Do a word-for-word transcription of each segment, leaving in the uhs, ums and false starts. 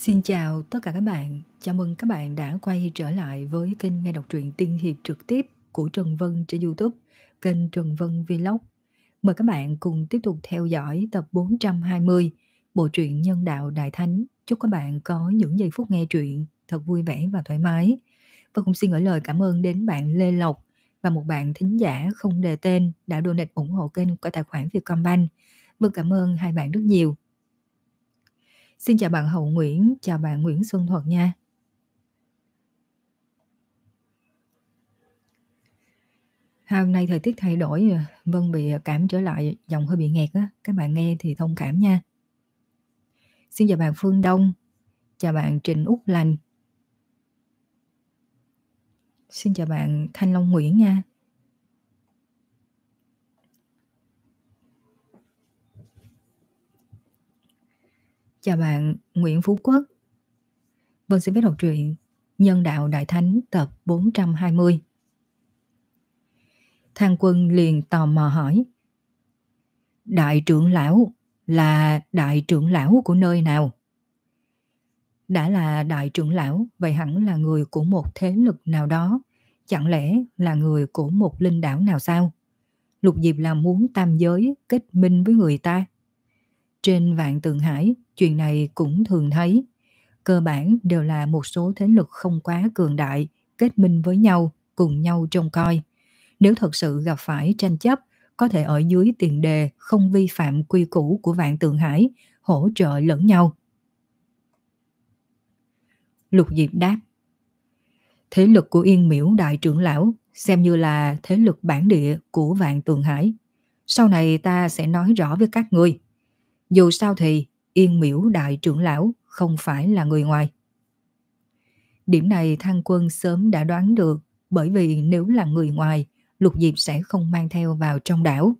Xin chào tất cả các bạn, chào mừng các bạn đã quay trở lại với kênh nghe đọc truyện tiên hiệp trực tiếp của Trần Vân trên YouTube, kênh Trần Vân Vlog. Mời các bạn cùng tiếp tục theo dõi tập bốn trăm hai mươi, bộ truyện Nhân đạo Đại Thánh. Chúc các bạn có những giây phút nghe truyện thật vui vẻ và thoải mái. Và cũng xin gửi lời cảm ơn đến bạn Lê Lộc và một bạn thính giả không đề tên đã donate ủng hộ kênh qua tài khoản Vietcombank. Vâng, cảm ơn hai bạn rất nhiều. Xin chào bạn Hậu Nguyễn, chào bạn Nguyễn Xuân Thuật nha. Hôm nay thời tiết thay đổi, Vân bị cảm trở lại, giọng hơi bị nghẹt á, các bạn nghe thì thông cảm nha. Xin chào bạn Phương Đông, chào bạn Trịnh Úc Lành. Xin chào bạn Thanh Long Nguyễn nha. Chào bạn Nguyễn Phú Quốc. Vân xin phép đọc truyện Nhân đạo Đại Thánh tập bốn trăm hai mươi. Thang Quân liền tò mò hỏi: Đại trưởng lão là đại trưởng lão của nơi nào? Đã là đại trưởng lão, vậy hẳn là người của một thế lực nào đó, chẳng lẽ là người của một linh đảo nào sao? Lục Diệp là muốn tam giới kết minh với người ta. Trên Vạn Tượng Hải, chuyện này cũng thường thấy. Cơ bản đều là một số thế lực không quá cường đại, kết minh với nhau, cùng nhau trông coi. Nếu thật sự gặp phải tranh chấp, có thể ở dưới tiền đề không vi phạm quy củ của Vạn Tượng Hải, hỗ trợ lẫn nhau. Lục Diệp đáp: Thế lực của Yên Miễu đại trưởng lão xem như là thế lực bản địa của Vạn Tượng Hải. Sau này ta sẽ nói rõ với các ngươi. Dù sao thì Yên Miễu đại trưởng lão không phải là người ngoài. Điểm này Thang Quân sớm đã đoán được, bởi vì nếu là người ngoài, Lục Diệp sẽ không mang theo vào trong đảo.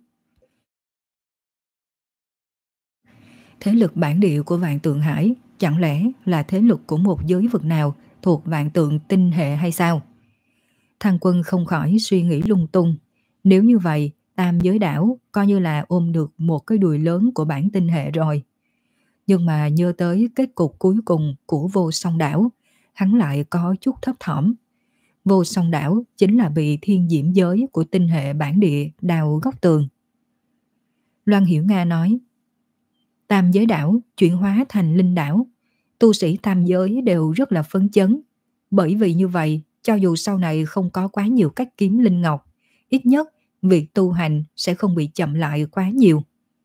Thế lực bản địa của Vạn Tượng Hải chẳng lẽ là thế lực của một giới vực nào thuộc Vạn Tượng tinh hệ hay sao? Thang Quân không khỏi suy nghĩ lung tung. Nếu như vậy, tam giới đảo coi như là ôm được một cái đùi lớn của bản tinh hệ rồi. Nhưng mà nhớ tới kết cục cuối cùng của Vô Song đảo, hắn lại có chút thấp thỏm. Vô Song đảo chính là bị thiên diễm giới của tinh hệ bản địa đào góc tường. Loan Hiểu Nga nói: Tam giới đảo chuyển hóa thành linh đảo, tu sĩ tam giới đều rất là phấn chấn. Bởi vì như vậy, cho dù sau này không có quá nhiều cách kiếm linh ngọc, ít nhất việc tu hành sẽ không bị chậm lại quá nhiều.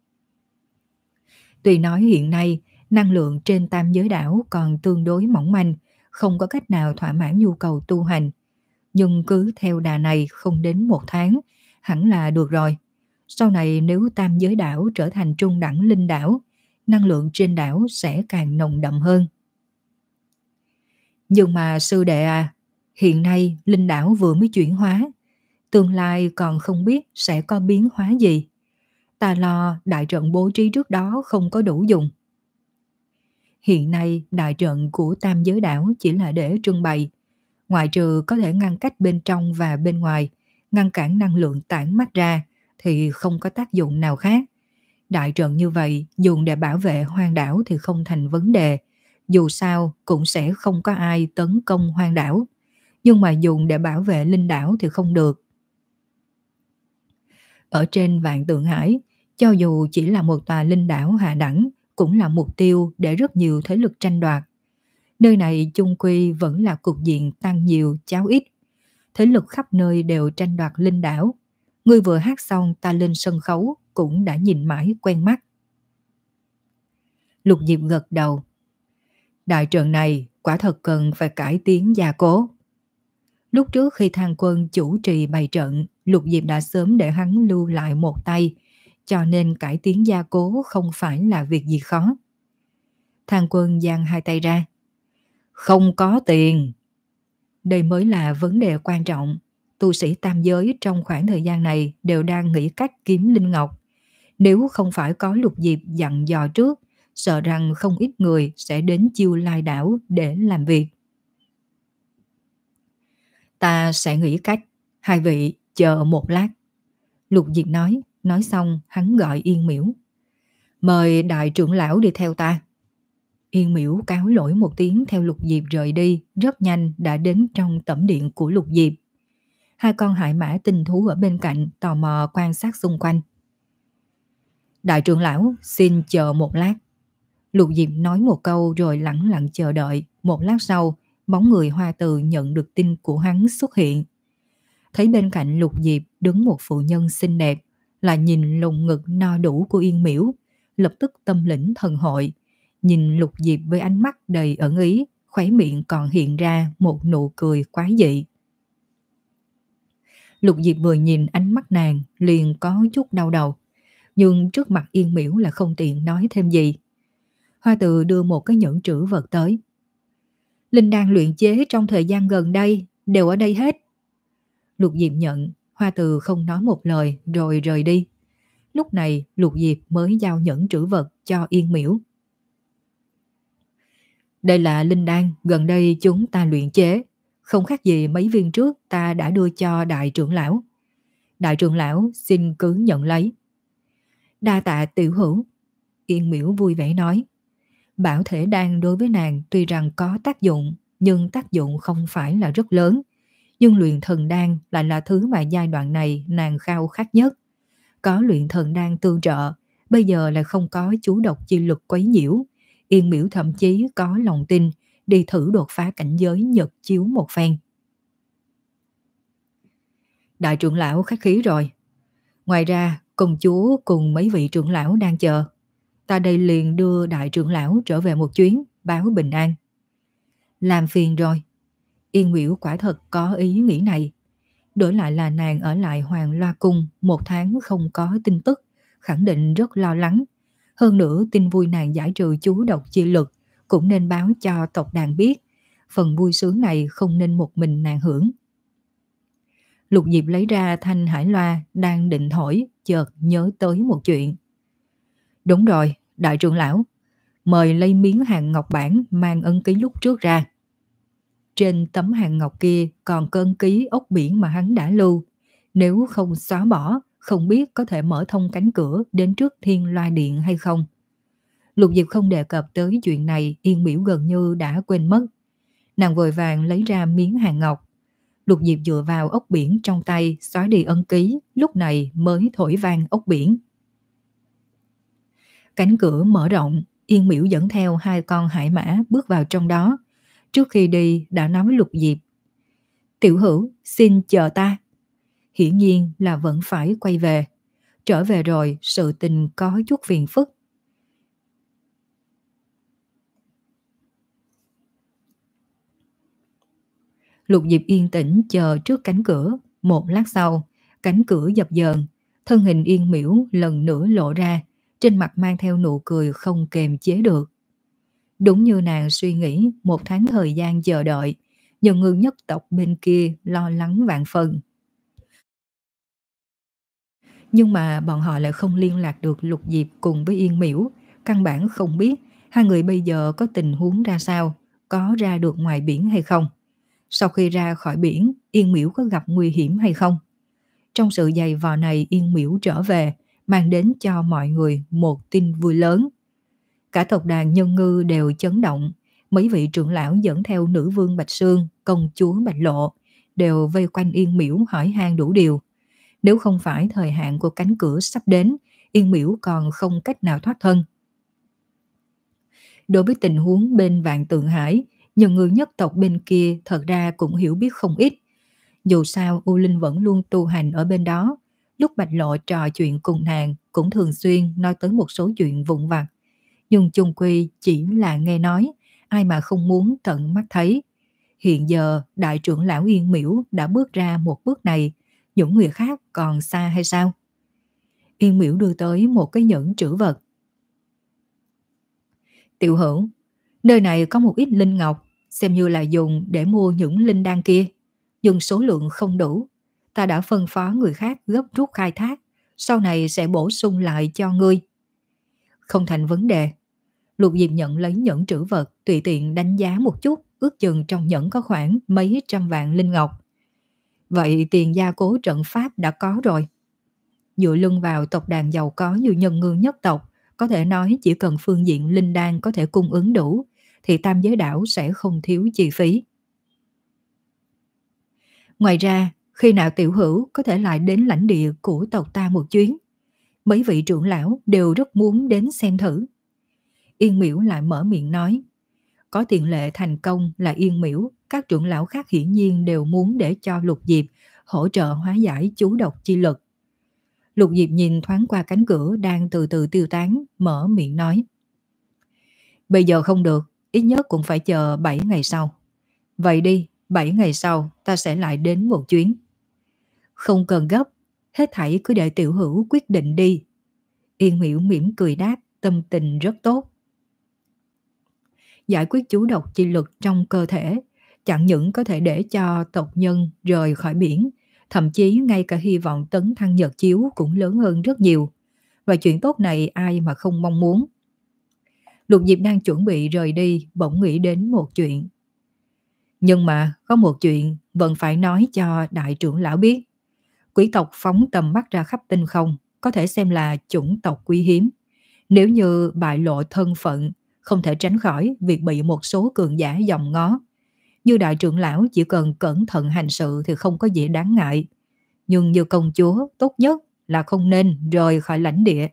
Tuy nói hiện nay năng lượng trên tam giới đảo còn tương đối mỏng manh, không có cách nào thỏa mãn nhu cầu tu hành, nhưng cứ theo đà này không đến một tháng hẳn là được rồi. Sau này nếu tam giới đảo trở thành trung đẳng linh đảo, năng lượng trên đảo sẽ càng nồng đậm hơn. Nhưng mà sư đệ à, hiện nay linh đảo vừa mới chuyển hóa, tương lai còn không biết sẽ có biến hóa gì. Ta lo đại trận bố trí trước đó không có đủ dùng. Hiện nay đại trận của tam giới đảo chỉ là để trưng bày, ngoại trừ có thể ngăn cách bên trong và bên ngoài, ngăn cản năng lượng tản mát ra thì không có tác dụng nào khác. Đại trận như vậy dùng để bảo vệ hoang đảo thì không thành vấn đề, dù sao cũng sẽ không có ai tấn công hoang đảo. Nhưng mà dùng để bảo vệ linh đảo thì không được. Ở trên Vạn Tượng Hải, cho dù chỉ là một tòa linh đảo hạ đẳng, cũng là mục tiêu để rất nhiều thế lực tranh đoạt. Nơi này chung quy vẫn là cục diện tăng nhiều cháo ít. Thế lực khắp nơi đều tranh đoạt linh đảo. Ngươi vừa hát xong ta lên sân khấu cũng đã nhìn mãi quen mắt. Lục Diệp gật đầu. Đại trận này quả thật cần phải cải tiến gia cố. Lúc trước khi Thang Quân chủ trì bày trận, Lục Diệp đã sớm để hắn lưu lại một tay, cho nên cải tiến gia cố không phải là việc gì khó. Thang Quân giang hai tay ra. Không có tiền. Đây mới là vấn đề quan trọng. Tu sĩ tam giới trong khoảng thời gian này đều đang nghĩ cách kiếm linh ngọc. Nếu không phải có Lục Diệp dặn dò trước, sợ rằng không ít người sẽ đến Chiêu Lai đảo để làm việc. Ta sẽ nghĩ cách, hai vị chờ một lát. Lục Diệp nói, nói xong hắn gọi Yên Miễu. Mời đại trưởng lão đi theo ta. Yên Miễu cáo lỗi một tiếng theo Lục Diệp rời đi, rất nhanh đã đến trong tẩm điện của Lục Diệp. Hai con hải mã tinh thú ở bên cạnh tò mò quan sát xung quanh. Đại trưởng lão, xin chờ một lát. Lục Diệp nói một câu rồi lẳng lặng chờ đợi. Một lát sau, bóng người Hoa Từ nhận được tin của hắn xuất hiện. Thấy bên cạnh Lục Diệp đứng một phụ nhân xinh đẹp, là nhìn lồng ngực no đủ của Yên Miễu, lập tức tâm lĩnh thần hội, nhìn Lục Diệp với ánh mắt đầy ẩn ý, khóe miệng còn hiện ra một nụ cười quái dị. Lục Diệp vừa nhìn ánh mắt nàng liền có chút đau đầu, nhưng trước mặt Yên Miễu là không tiện nói thêm gì. Hoa Từ đưa một cái nhẫn trữ vật tới. Linh đan luyện chế trong thời gian gần đây đều ở đây hết. Lục Diệp nhận, Hoa Từ không nói một lời rồi rời đi. Lúc này Lục Diệp mới giao nhẫn trữ vật cho Yên Miễu. Đây là linh đan gần đây chúng ta luyện chế, không khác gì mấy viên trước ta đã đưa cho đại trưởng lão. Đại trưởng lão xin cứ nhận lấy. Đa tạ tiểu hữu. Yên Miễu vui vẻ nói. Bảo thể đan đối với nàng tuy rằng có tác dụng, nhưng tác dụng không phải là rất lớn. Nhưng luyện thần đan lại là thứ mà giai đoạn này nàng khao khát nhất. Có luyện thần đan tương trợ, bây giờ lại không có chú độc chi lực quấy nhiễu. Yên Miễu thậm chí có lòng tin đi thử đột phá cảnh giới nhật chiếu một phen. Đại trưởng lão khách khí rồi. Ngoài ra, công chúa cùng mấy vị trưởng lão đang chờ. Ta đây liền đưa đại trưởng lão trở về một chuyến, báo bình an. Làm phiền rồi. Yên Miễu quả thật có ý nghĩ này. Đổi lại là nàng ở lại Hoàng Loa Cung một tháng không có tin tức, khẳng định rất lo lắng. Hơn nữa tin vui nàng giải trừ chú độc chi lực cũng nên báo cho tộc đàn biết. Phần vui sướng này không nên một mình nàng hưởng. Lục Diệp lấy ra thanh hải loa đang định thổi, chợt nhớ tới một chuyện. Đúng rồi, đại trưởng lão, mời lấy miếng hàng ngọc bản mang ấn ký lúc trước ra. Trên tấm hàng ngọc kia còn có ấn ký ốc biển mà hắn đã lưu. Nếu không xóa bỏ, không biết có thể mở thông cánh cửa đến trước Thiên Loa Điện hay không. Lục Diệp không đề cập tới chuyện này, Yên Miễu gần như đã quên mất. Nàng vội vàng lấy ra miếng hàng ngọc. Lục Diệp dựa vào ốc biển trong tay xóa đi ấn ký, lúc này mới thổi vang ốc biển. Cánh cửa mở rộng, Yên Miễu dẫn theo hai con hải mã bước vào trong đó. Trước khi đi đã nói với Lục Diệp. Tiểu hữu, xin chờ ta. Hiển nhiên là vẫn phải quay về. Trở về rồi, sự tình có chút phiền phức. Lục Diệp yên tĩnh chờ trước cánh cửa. Một lát sau, cánh cửa dập dờn. Thân hình Yên Miễu lần nữa lộ ra. Trên mặt mang theo nụ cười không kềm chế được. Đúng như nàng suy nghĩ, một tháng thời gian chờ đợi, Nhân Ngư nhất tộc bên kia lo lắng vạn phần. Nhưng mà bọn họ lại không liên lạc được Lục Diệp cùng với Yên Miễu, căn bản không biết hai người bây giờ có tình huống ra sao, có ra được ngoài biển hay không. Sau khi ra khỏi biển, Yên Miễu có gặp nguy hiểm hay không. Trong sự dày vò này, Yên Miễu trở về, mang đến cho mọi người một tin vui lớn. Cả tộc đàn Nhân Ngư đều chấn động, mấy vị trưởng lão dẫn theo nữ vương Bạch Sương, công chúa Bạch Lộ, đều vây quanh Yên Miễu hỏi han đủ điều. Nếu không phải thời hạn của cánh cửa sắp đến, Yên Miễu còn không cách nào thoát thân. Đối với tình huống bên Vạn Tượng Hải, Nhân Ngư nhất tộc bên kia thật ra cũng hiểu biết không ít. Dù sao U Linh vẫn luôn tu hành ở bên đó, lúc Bạch Lộ trò chuyện cùng nàng cũng thường xuyên nói tới một số chuyện vụn vặt. Nhưng chung quy chỉ là nghe nói, ai mà không muốn tận mắt thấy. Hiện giờ đại trưởng lão Yên Miễu đã bước ra một bước này, những người khác còn xa hay sao? Yên Miễu đưa tới một cái nhẫn trữ vật. Tiểu hữu, nơi này có một ít linh ngọc, xem như là dùng để mua những linh đan kia, nhưng số lượng không đủ. Ta đã phân phó người khác gấp rút khai thác, sau này sẽ bổ sung lại cho ngươi. Không thành vấn đề. Lục Diệp nhận lấy nhẫn trữ vật, tùy tiện đánh giá một chút, ước chừng trong nhẫn có khoảng mấy trăm vạn linh ngọc. Vậy tiền gia cố trận pháp đã có rồi. Dựa lưng vào tộc đàn giàu có như Nhân Ngư nhất tộc, Có thể nói chỉ cần phương diện linh đan có thể cung ứng đủ, thì tam giới đảo sẽ không thiếu chi phí. Ngoài ra, khi nào tiểu hữu có thể lại đến lãnh địa của tộc ta một chuyến? Mấy vị trưởng lão đều rất muốn đến xem thử. Yên Miễu lại mở miệng nói. Có tiền lệ thành công là Yên Miễu, các trưởng lão khác hiển nhiên đều muốn để cho Lục Diệp hỗ trợ hóa giải chú độc chi lực. Lục Diệp nhìn thoáng qua cánh cửa đang từ từ tiêu tán, mở miệng nói. Bây giờ không được, ít nhất cũng phải chờ bảy ngày sau. Vậy đi, bảy ngày sau ta sẽ lại đến một chuyến. Không cần gấp, hết thảy cứ để tiểu hữu quyết định đi. Yên Miễu mỉm cười đáp, tâm tình rất tốt. Giải quyết chú độc chi lực trong cơ thể, chẳng những có thể để cho tộc nhân rời khỏi biển, thậm chí ngay cả hy vọng tấn thăng nhật chiếu cũng lớn hơn rất nhiều. Và chuyện tốt này ai mà không mong muốn. Lục Diệp đang chuẩn bị rời đi, bỗng nghĩ đến một chuyện. Nhưng mà có một chuyện vẫn phải nói cho đại trưởng lão biết. Quý tộc phóng tầm mắt ra khắp tinh không, có thể xem là chủng tộc quý hiếm. Nếu như bại lộ thân phận, không thể tránh khỏi việc bị một số cường giả dòm ngó. Như đại trưởng lão chỉ cần cẩn thận hành sự thì không có gì đáng ngại. Nhưng như công chúa, tốt nhất là không nên rời khỏi lãnh địa.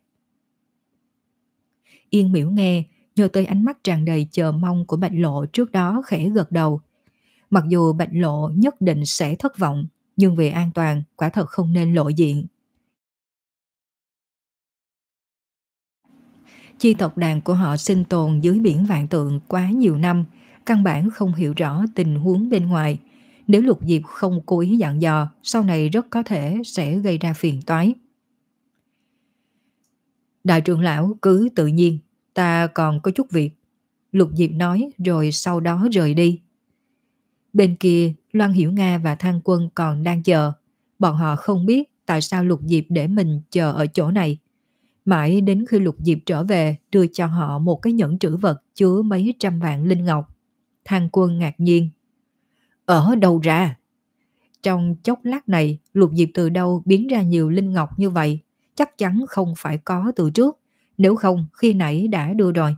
Yên Miễu nghe, nhớ tới ánh mắt tràn đầy chờ mong của Bạch Lộ trước đó khẽ gật đầu. Mặc dù Bạch Lộ nhất định sẽ thất vọng, nhưng vì an toàn quả thật không nên lộ diện. Chi tộc đàn của họ sinh tồn dưới biển vạn tượng quá nhiều năm, căn bản không hiểu rõ tình huống bên ngoài. Nếu Lục Diệp không cố ý dặn dò, sau này rất có thể sẽ gây ra phiền toái. Đại trưởng lão cứ tự nhiên, ta còn có chút việc. Lục Diệp nói rồi sau đó rời đi. Bên kia, Loan Hiểu Nga và Thang Quân còn đang chờ. Bọn họ không biết tại sao Lục Diệp để mình chờ ở chỗ này. Mãi đến khi Lục Diệp trở về đưa cho họ một cái nhẫn trữ vật chứa mấy trăm vạn linh ngọc. Thang Quân ngạc nhiên. Ở đâu ra? Trong chốc lát này, Lục Diệp từ đâu biến ra nhiều linh ngọc như vậy? Chắc chắn không phải có từ trước. Nếu không, khi nãy đã đưa rồi.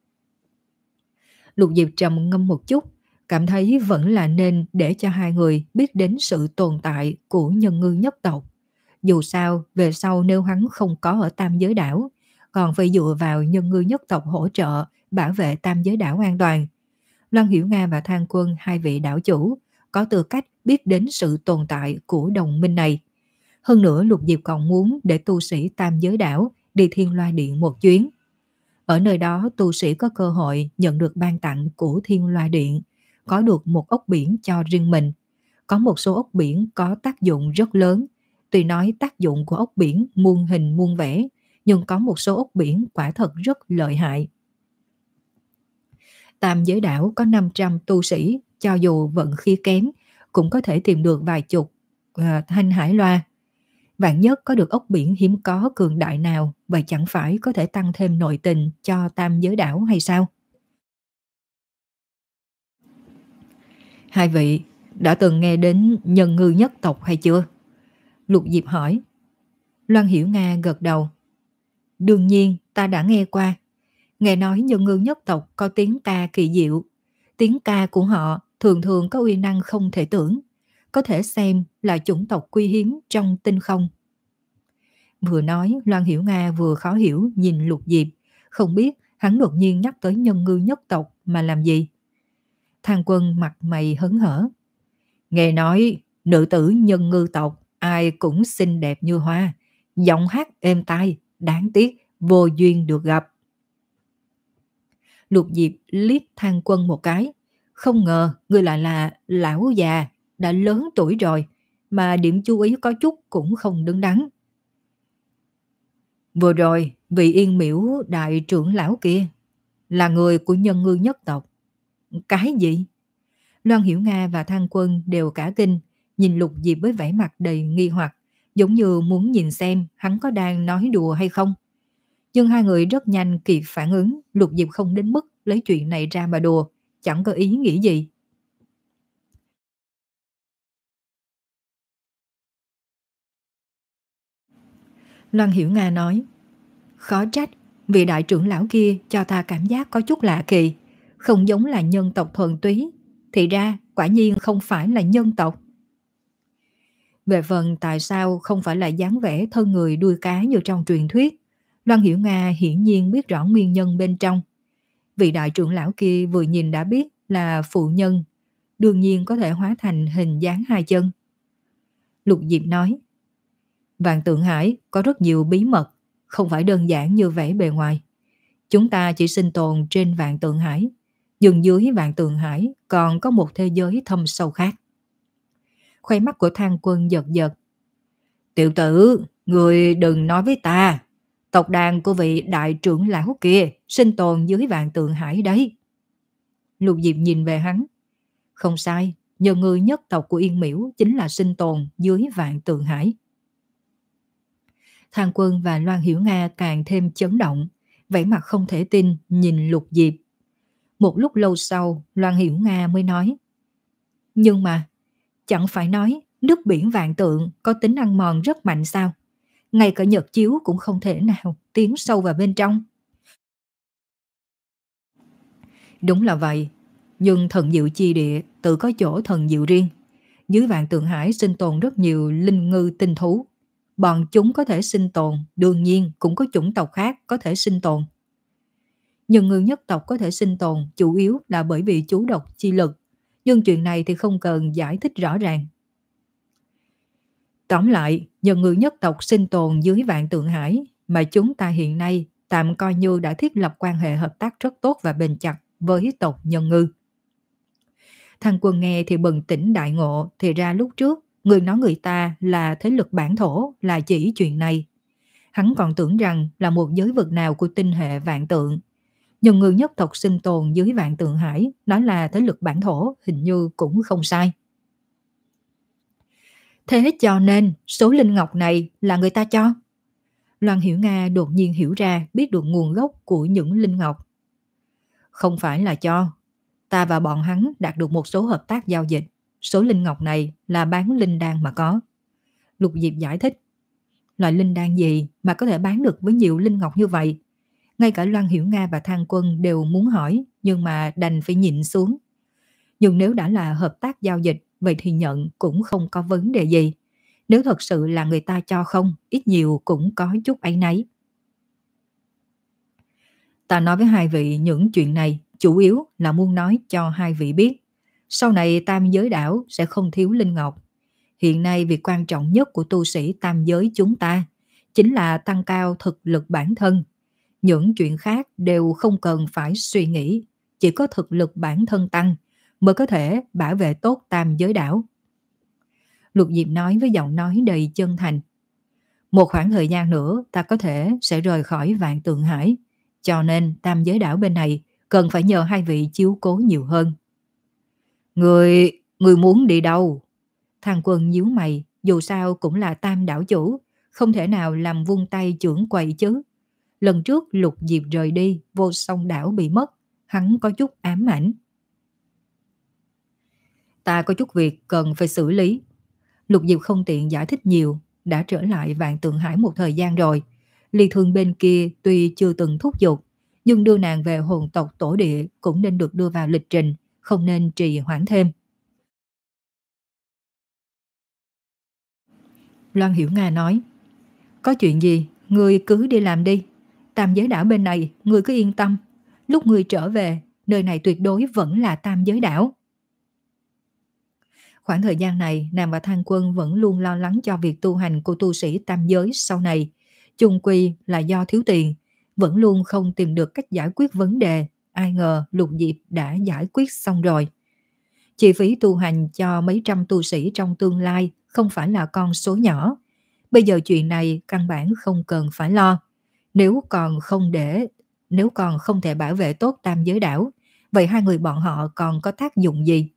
Lục Diệp trầm ngâm một chút, cảm thấy vẫn là nên để cho hai người biết đến sự tồn tại của nhân ngư nhất tộc. Dù sao, về sau nếu hắn không có ở tam giới đảo, còn phải dựa vào nhân ngư nhất tộc hỗ trợ bảo vệ tam giới đảo an toàn. Loan Hiểu Nga và Thang Quân, hai vị đảo chủ, có tư cách biết đến sự tồn tại của đồng minh này. Hơn nữa Lục Diệp còn muốn để tu sĩ tam giới đảo đi Thiên Loa Điện một chuyến. Ở nơi đó tu sĩ có cơ hội nhận được ban tặng của Thiên Loa Điện, có được một ốc biển cho riêng mình. Có một số ốc biển có tác dụng rất lớn. Tuy nói tác dụng của ốc biển muôn hình muôn vẻ, nhưng có một số ốc biển quả thật rất lợi hại. Tam giới đảo có năm trăm tu sĩ, cho dù vận khí kém, cũng có thể tìm được vài chục à, thanh hải loa. Vạn nhất có được ốc biển hiếm có cường đại nào, vậy chẳng phải có thể tăng thêm nội tình cho tam giới đảo hay sao? Hai vị đã từng nghe đến nhân ngư nhất tộc hay chưa? Lục Diệp hỏi. Loan Hiểu Nga gật đầu. Đương nhiên ta đã nghe qua. Nghe nói nhân ngư nhất tộc có tiếng ca kỳ diệu. Tiếng ca của họ thường thường có uy năng không thể tưởng. Có thể xem là chủng tộc quý hiếm trong tinh không. Vừa nói, Loan Hiểu Nga vừa khó hiểu nhìn Lục Diệp, không biết hắn đột nhiên nhắc tới nhân ngư nhất tộc mà làm gì. Thang Quân mặt mày hớn hở. Nghe nói nữ tử nhân ngư tộc ai cũng xinh đẹp như hoa, giọng hát êm tai, đáng tiếc vô duyên được gặp. Lục Diệp liếc Thang Quân một cái, không ngờ người lại là lão già đã lớn tuổi rồi mà điểm chú ý có chút cũng không đứng đắn. Vừa rồi, vị Yên Miễu đại trưởng lão kia là người của nhân ngư nhất tộc. Cái gì? Loan Hiểu Nga và Thang Quân đều cả kinh, nhìn Lục Diệp với vẻ mặt đầy nghi hoặc, giống như muốn nhìn xem hắn có đang nói đùa hay không. Nhưng hai người rất nhanh kịp phản ứng, Lục Diệp không đến mức lấy chuyện này ra mà đùa, chẳng có ý nghĩ gì. Loan Hiểu Nga nói, khó trách, Vị đại trưởng lão kia cho ta cảm giác có chút lạ kỳ, không giống là nhân tộc thuần túy, thì ra quả nhiên không phải là nhân tộc. Về phần tại sao không phải là dáng vẻ thân người đuôi cá như trong truyền thuyết, Loan Hiểu Nga hiển nhiên biết rõ nguyên nhân bên trong. Vị đại trưởng lão kia vừa nhìn đã biết là phụ nhân, đương nhiên có thể hóa thành hình dáng hai chân. Lục Diệp nói, Vạn Tượng Hải có rất nhiều bí mật, không phải đơn giản như vẻ bề ngoài. Chúng ta chỉ sinh tồn trên Vạn Tượng Hải, nhưng dưới Vạn Tượng Hải còn có một thế giới thâm sâu khác. Khoe mắt của Thang Quân giật giật. Tiểu tử, người đừng nói với ta, tộc đàn của vị đại trưởng lão kia sinh tồn dưới Vạn Tượng Hải đấy. Lục Diệp nhìn về hắn. Không sai, nhờ người nhất tộc của Yên Miễu chính là sinh tồn dưới Vạn Tượng Hải. Thang Quân và Loan Hiểu Nga càng thêm chấn động, vẻ mặt không thể tin nhìn Lục Diệp. Một lúc lâu sau, Loan Hiểu Nga mới nói, nhưng mà, chẳng phải nói nước biển Vạn Tượng có tính ăn mòn rất mạnh sao? Ngay cả nhật chiếu cũng không thể nào tiến sâu vào bên trong. Đúng là vậy, nhưng thần diệu chi địa tự có chỗ thần diệu riêng. Dưới Vạn Tượng Hải sinh tồn rất nhiều linh ngư tinh thú. Bọn chúng có thể sinh tồn, đương nhiên cũng có chủng tộc khác có thể sinh tồn. Nhưng ngư nhất tộc có thể sinh tồn chủ yếu là bởi vì chú độc chi lực, nhưng chuyện này thì không cần giải thích rõ ràng. Tóm lại, nhân ngư nhất tộc sinh tồn dưới Vạn Tượng Hải mà chúng ta hiện nay tạm coi như đã thiết lập quan hệ hợp tác rất tốt và bền chặt với tộc nhân ngư. Thằng Quân nghe thì bừng tỉnh đại ngộ, thì ra lúc trước người nói người ta là thế lực bản thổ là chỉ chuyện này. Hắn còn tưởng rằng là một giới vực nào của tinh hệ Vạn Tượng. Nhưng người nhất tộc sinh tồn dưới Vạn Tượng Hải đó là thế lực bản thổ, hình như cũng không sai. Thế cho nên số linh ngọc này là người ta cho. Loan Hiểu Nga đột nhiên hiểu ra, biết được nguồn gốc của những linh ngọc. Không phải là cho, ta và bọn hắn đạt được một số hợp tác giao dịch. Số linh ngọc này là bán linh đan mà có. Lục Diệp giải thích. Loại linh đan gì mà có thể bán được với nhiều linh ngọc như vậy? Ngay cả Loan Hiểu Nga và Thang Quân đều muốn hỏi, nhưng mà đành phải nhịn xuống. Nhưng nếu đã là hợp tác giao dịch, vậy thì nhận cũng không có vấn đề gì. Nếu thật sự là người ta cho không, ít nhiều cũng có chút áy náy. Ta nói với hai vị những chuyện này, chủ yếu là muốn nói cho hai vị biết. Sau này Tam Giới Đảo sẽ không thiếu linh ngọc. Hiện nay việc quan trọng nhất của tu sĩ Tam Giới chúng ta chính là tăng cao thực lực bản thân. Những chuyện khác đều không cần phải suy nghĩ, chỉ có thực lực bản thân tăng mới có thể bảo vệ tốt Tam Giới Đảo. Lục Diệp nói với giọng nói đầy chân thành. Một khoảng thời gian nữa ta có thể sẽ rời khỏi Vạn Tượng Hải, cho nên Tam Giới Đảo bên này cần phải nhờ hai vị chiếu cố nhiều hơn. Người, người muốn đi đâu? Thằng Quân nhíu mày, dù sao cũng là Tam đảo chủ, không thể nào làm vung tay chưởng quầy chứ. Lần trước Lục Diệp rời đi, Vô Song đảo bị mất, hắn có chút ám ảnh. Ta có chút việc cần phải xử lý. Lục Diệp không tiện giải thích nhiều, đã trở lại Vạn Tượng Hải một thời gian rồi. Ly Thương bên kia tuy chưa từng thúc giục, nhưng đưa nàng về hồn tộc tổ địa cũng nên được đưa vào lịch trình, không nên trì hoãn thêm. Loan Hiểu Nga nói, có chuyện gì, ngươi cứ đi làm đi. Tam Giới Đảo bên này, ngươi cứ yên tâm. Lúc ngươi trở về, nơi này tuyệt đối vẫn là Tam Giới Đảo. Khoảng thời gian này, nàng và Thang Quân vẫn luôn lo lắng cho việc tu hành của tu sĩ Tam Giới sau này. Chung quy là do thiếu tiền, vẫn luôn không tìm được cách giải quyết vấn đề. Ai ngờ Lục Diệp đã giải quyết xong rồi. Chi phí tu hành cho mấy trăm tu sĩ trong tương lai không phải là con số nhỏ. Bây giờ chuyện này căn bản không cần phải lo. Nếu còn không để, nếu còn không thể bảo vệ tốt Tam Giới Đảo, vậy hai người bọn họ còn có tác dụng gì?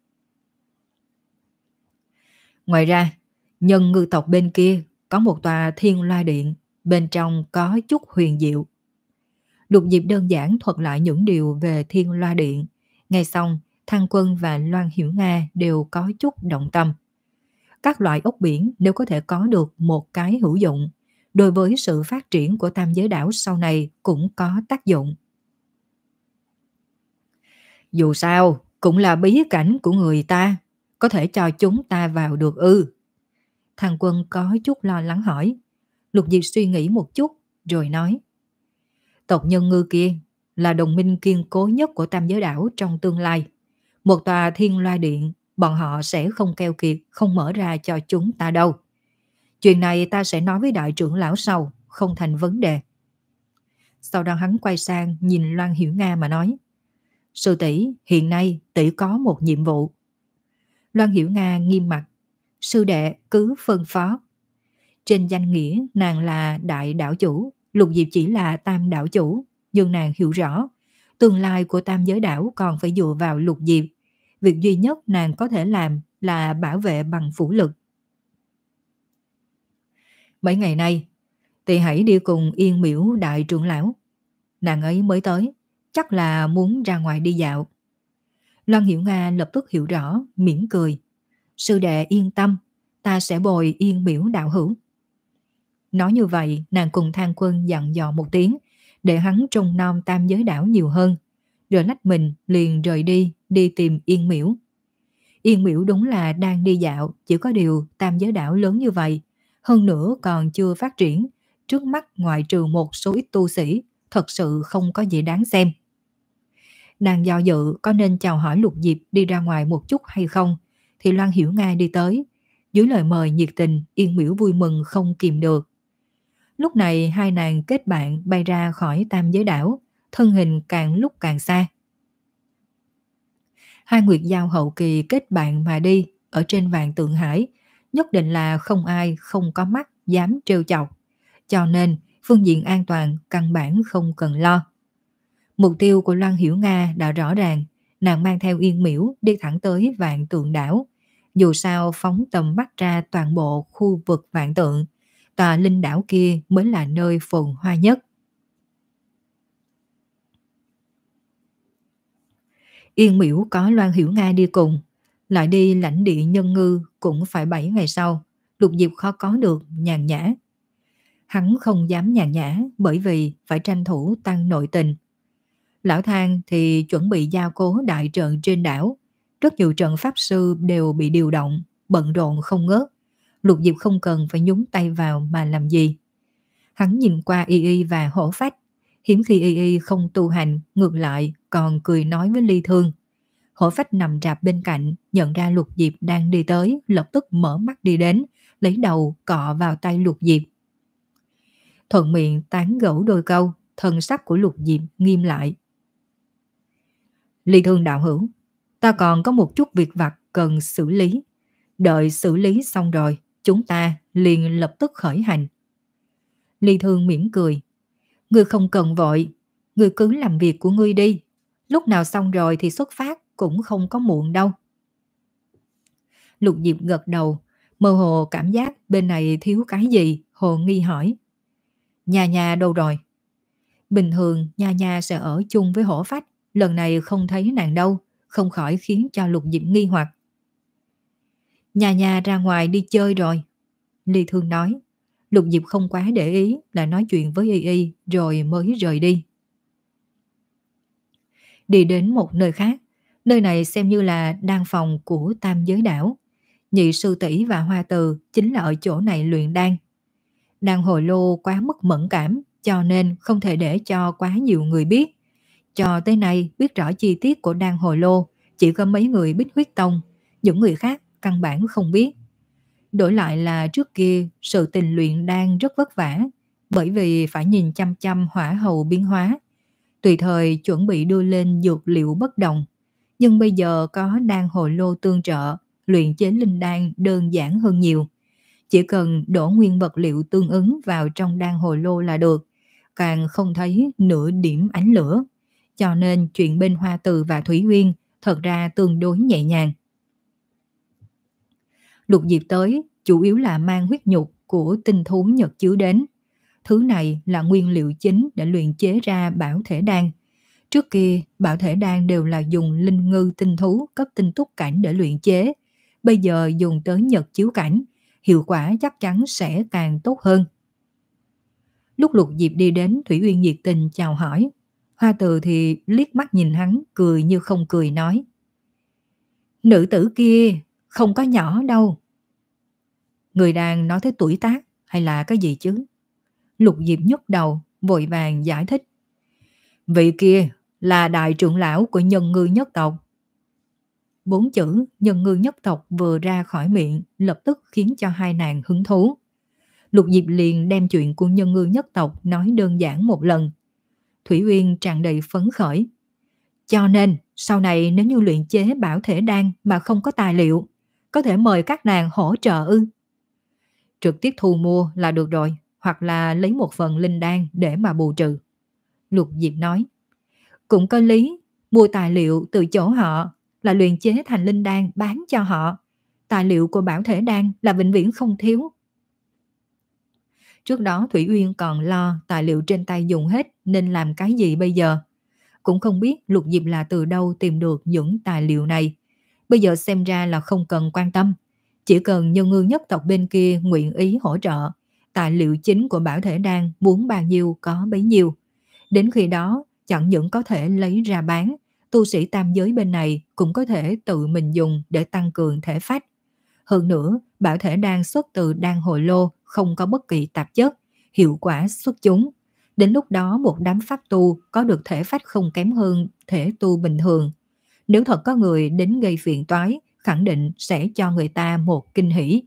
Ngoài ra, nhân ngư tộc bên kia có một tòa Thiên Loa Điện, bên trong có chút huyền diệu. Lục Diệp đơn giản thuật lại những điều về Thiên Loa Điện. Nghe xong, Thang Quân và Loan Hiểu Nga đều có chút động tâm. Các loại ốc biển nếu có thể có được một cái hữu dụng, đối với sự phát triển của tam giới đảo sau này cũng có tác dụng. Dù sao, cũng là bí cảnh của người ta, có thể cho chúng ta vào được ư? Thằng Quân có chút lo lắng hỏi. Lục Diệp suy nghĩ một chút, rồi nói. Tộc Nhân Ngư kia là đồng minh kiên cố nhất của tam giới đảo trong tương lai. Một tòa thiên loa điện, bọn họ sẽ không keo kiệt, không mở ra cho chúng ta đâu. Chuyện này ta sẽ nói với đại trưởng lão sau, không thành vấn đề. Sau đó hắn quay sang nhìn Loan Hiểu Nga mà nói. Sư tỷ, hiện nay tỷ có một nhiệm vụ. Loan Hiểu Nga nghiêm mặt. Sư đệ cứ phân phó. Trên danh nghĩa nàng là đại đảo chủ, Lục Diệp chỉ là tam đảo chủ, nhưng nàng hiểu rõ, tương lai của tam giới đảo còn phải dựa vào Lục Diệp. Việc duy nhất nàng có thể làm là bảo vệ bằng vũ lực. Mấy ngày nay, tỷ hãy đi cùng Yên Miễu đại trưởng lão. Nàng ấy mới tới, chắc là muốn ra ngoài đi dạo. Loan Hiểu Nga lập tức hiểu rõ, mỉm cười. Sư đệ yên tâm, ta sẽ bồi Yên Miễu đạo hữu. Nói như vậy, nàng cùng Thang Quân dặn dò một tiếng, để hắn trông nom tam giới đảo nhiều hơn, rồi lách mình liền rời đi, đi tìm Yên Miễu. Yên Miễu đúng là đang đi dạo, chỉ có điều tam giới đảo lớn như vậy, hơn nữa còn chưa phát triển, trước mắt ngoại trừ một số ít tu sĩ, thật sự không có gì đáng xem. Nàng do dự có nên chào hỏi Lục Diệp đi ra ngoài một chút hay không, thì Loan Hiểu Nga đi tới. Dưới lời mời nhiệt tình, Yên Miễu vui mừng không kìm được. Lúc này hai nàng kết bạn bay ra khỏi tam giới đảo, thân hình càng lúc càng xa. Hai nguyệt giao hậu kỳ kết bạn mà đi, ở trên vạn tượng hải, nhất định là không ai không có mắt dám trêu chọc. Cho nên phương diện an toàn căn bản không cần lo. Mục tiêu của Loan Hiểu Nga đã rõ ràng, nàng mang theo Yên Miễu đi thẳng tới vạn tượng đảo. Dù sao phóng tầm mắt ra toàn bộ khu vực vạn tượng, tòa linh đảo kia mới là nơi phồn hoa nhất. Yên Miễu có Loan Hiểu Nga đi cùng, lại đi lãnh địa Nhân Ngư cũng phải bảy ngày sau, Lục Diệp khó có được nhàn nhã. Hắn không dám nhàn nhã bởi vì phải tranh thủ tăng nội tình. Lão Thang thì chuẩn bị gia cố đại trận trên đảo, rất nhiều trận pháp sư đều bị điều động, bận rộn không ngớt. Lục Diệp không cần phải nhúng tay vào mà làm gì. Hắn nhìn qua Y Y và Hổ Phách, hiếm khi Y Y không tu hành, ngược lại còn cười nói với Ly Thương. Hổ Phách nằm rạp bên cạnh, nhận ra Lục Diệp đang đi tới, lập tức mở mắt đi đến, lấy đầu cọ vào tay Lục Diệp. Thuận miệng tán gẫu đôi câu, thần sắc của Lục Diệp nghiêm lại. Ly Thương đạo hữu, ta còn có một chút việc vặt cần xử lý. Đợi xử lý xong rồi, chúng ta liền lập tức khởi hành. Ly Thương mỉm cười. Ngươi không cần vội, ngươi cứ làm việc của ngươi đi. Lúc nào xong rồi thì xuất phát cũng không có muộn đâu. Lục Diệp gật đầu, mơ hồ cảm giác bên này thiếu cái gì, hồ nghi hỏi. Nha Nha đâu rồi? Bình thường Nha Nha sẽ ở chung với Hổ Phách, lần này không thấy nàng đâu, không khỏi khiến cho Lục Diệp nghi hoặc. Nha Nha ra ngoài đi chơi rồi. Ly Thương nói. Lục Diệp không quá để ý, là nói chuyện với Y Y rồi mới rời đi. Đi đến một nơi khác, nơi này xem như là đan phòng của tam giới đảo. Nhị sư tỷ và Hoa Từ chính là ở chỗ này luyện đan. Đan hồ lô quá mức mẫn cảm, cho nên không thể để cho quá nhiều người biết. Cho tới nay biết rõ chi tiết của đan hồ lô chỉ có mấy người Bích Huyết Tông, những người khác căn bản không biết. Đổi lại là trước kia sự tình luyện đan rất vất vả, bởi vì phải nhìn chăm chăm hỏa hầu biến hóa, tùy thời chuẩn bị đưa lên dược liệu bất đồng. Nhưng bây giờ có đan hồ lô tương trợ, luyện chế linh đan đơn giản hơn nhiều. Chỉ cần đổ nguyên vật liệu tương ứng vào trong đan hồ lô là được, càng không thấy nửa điểm ánh lửa. Cho nên chuyện bên Hoa Từ và Thủy Uyên thật ra tương đối nhẹ nhàng. Lục Diệp tới chủ yếu là mang huyết nhục của tinh thú Nhật Chiếu đến. Thứ này là nguyên liệu chính để luyện chế ra bảo thể đan. Trước kia bảo thể đan đều là dùng linh ngư tinh thú cấp tinh túc cảnh để luyện chế. Bây giờ dùng tới Nhật Chiếu cảnh, hiệu quả chắc chắn sẽ càng tốt hơn. Lúc Lục Diệp đi đến, Thủy Uyên nhiệt tình chào hỏi. Hoa Từ thì liếc mắt nhìn hắn, cười như không cười nói: Nữ tử kia không có nhỏ đâu. Người đang nói tới tuổi tác hay là cái gì chứ? Lục Diệp nhấc đầu, vội vàng giải thích: Vị kia là đại trưởng lão của Nhân Ngư nhất tộc. Bốn chữ Nhân Ngư nhất tộc vừa ra khỏi miệng lập tức khiến cho hai nàng hứng thú. Lục Diệp liền đem chuyện của Nhân Ngư nhất tộc nói đơn giản một lần. Thủy Uyên tràn đầy phấn khởi. Cho nên sau này nếu như luyện chế bảo thể đan mà không có tài liệu, có thể mời các nàng hỗ trợ ư? Trực tiếp thu mua là được rồi, hoặc là lấy một phần linh đan để mà bù trừ. Lục Diệp nói: Cũng có lý, mua tài liệu từ chỗ họ, là luyện chế thành linh đan bán cho họ. Tài liệu của bảo thể đan là vĩnh viễn không thiếu. Trước đó Thủy Uyên còn lo tài liệu trên tay dùng hết nên làm cái gì bây giờ. Cũng không biết Lục Diệp là từ đâu tìm được những tài liệu này. Bây giờ xem ra là không cần quan tâm. Chỉ cần Nhân Ngư nhất tộc bên kia nguyện ý hỗ trợ, tài liệu chính của bảo thể đan muốn bao nhiêu có bấy nhiêu. Đến khi đó chẳng những có thể lấy ra bán, tu sĩ tam giới bên này cũng có thể tự mình dùng để tăng cường thể phách. Hơn nữa, bảo thể đan xuất từ đan hồi lô, không có bất kỳ tạp chất, hiệu quả xuất chúng. Đến lúc đó một đám pháp tu có được thể phách không kém hơn thể tu bình thường. Nếu thật có người đến gây phiền toái, khẳng định sẽ cho người ta một kinh hỉ.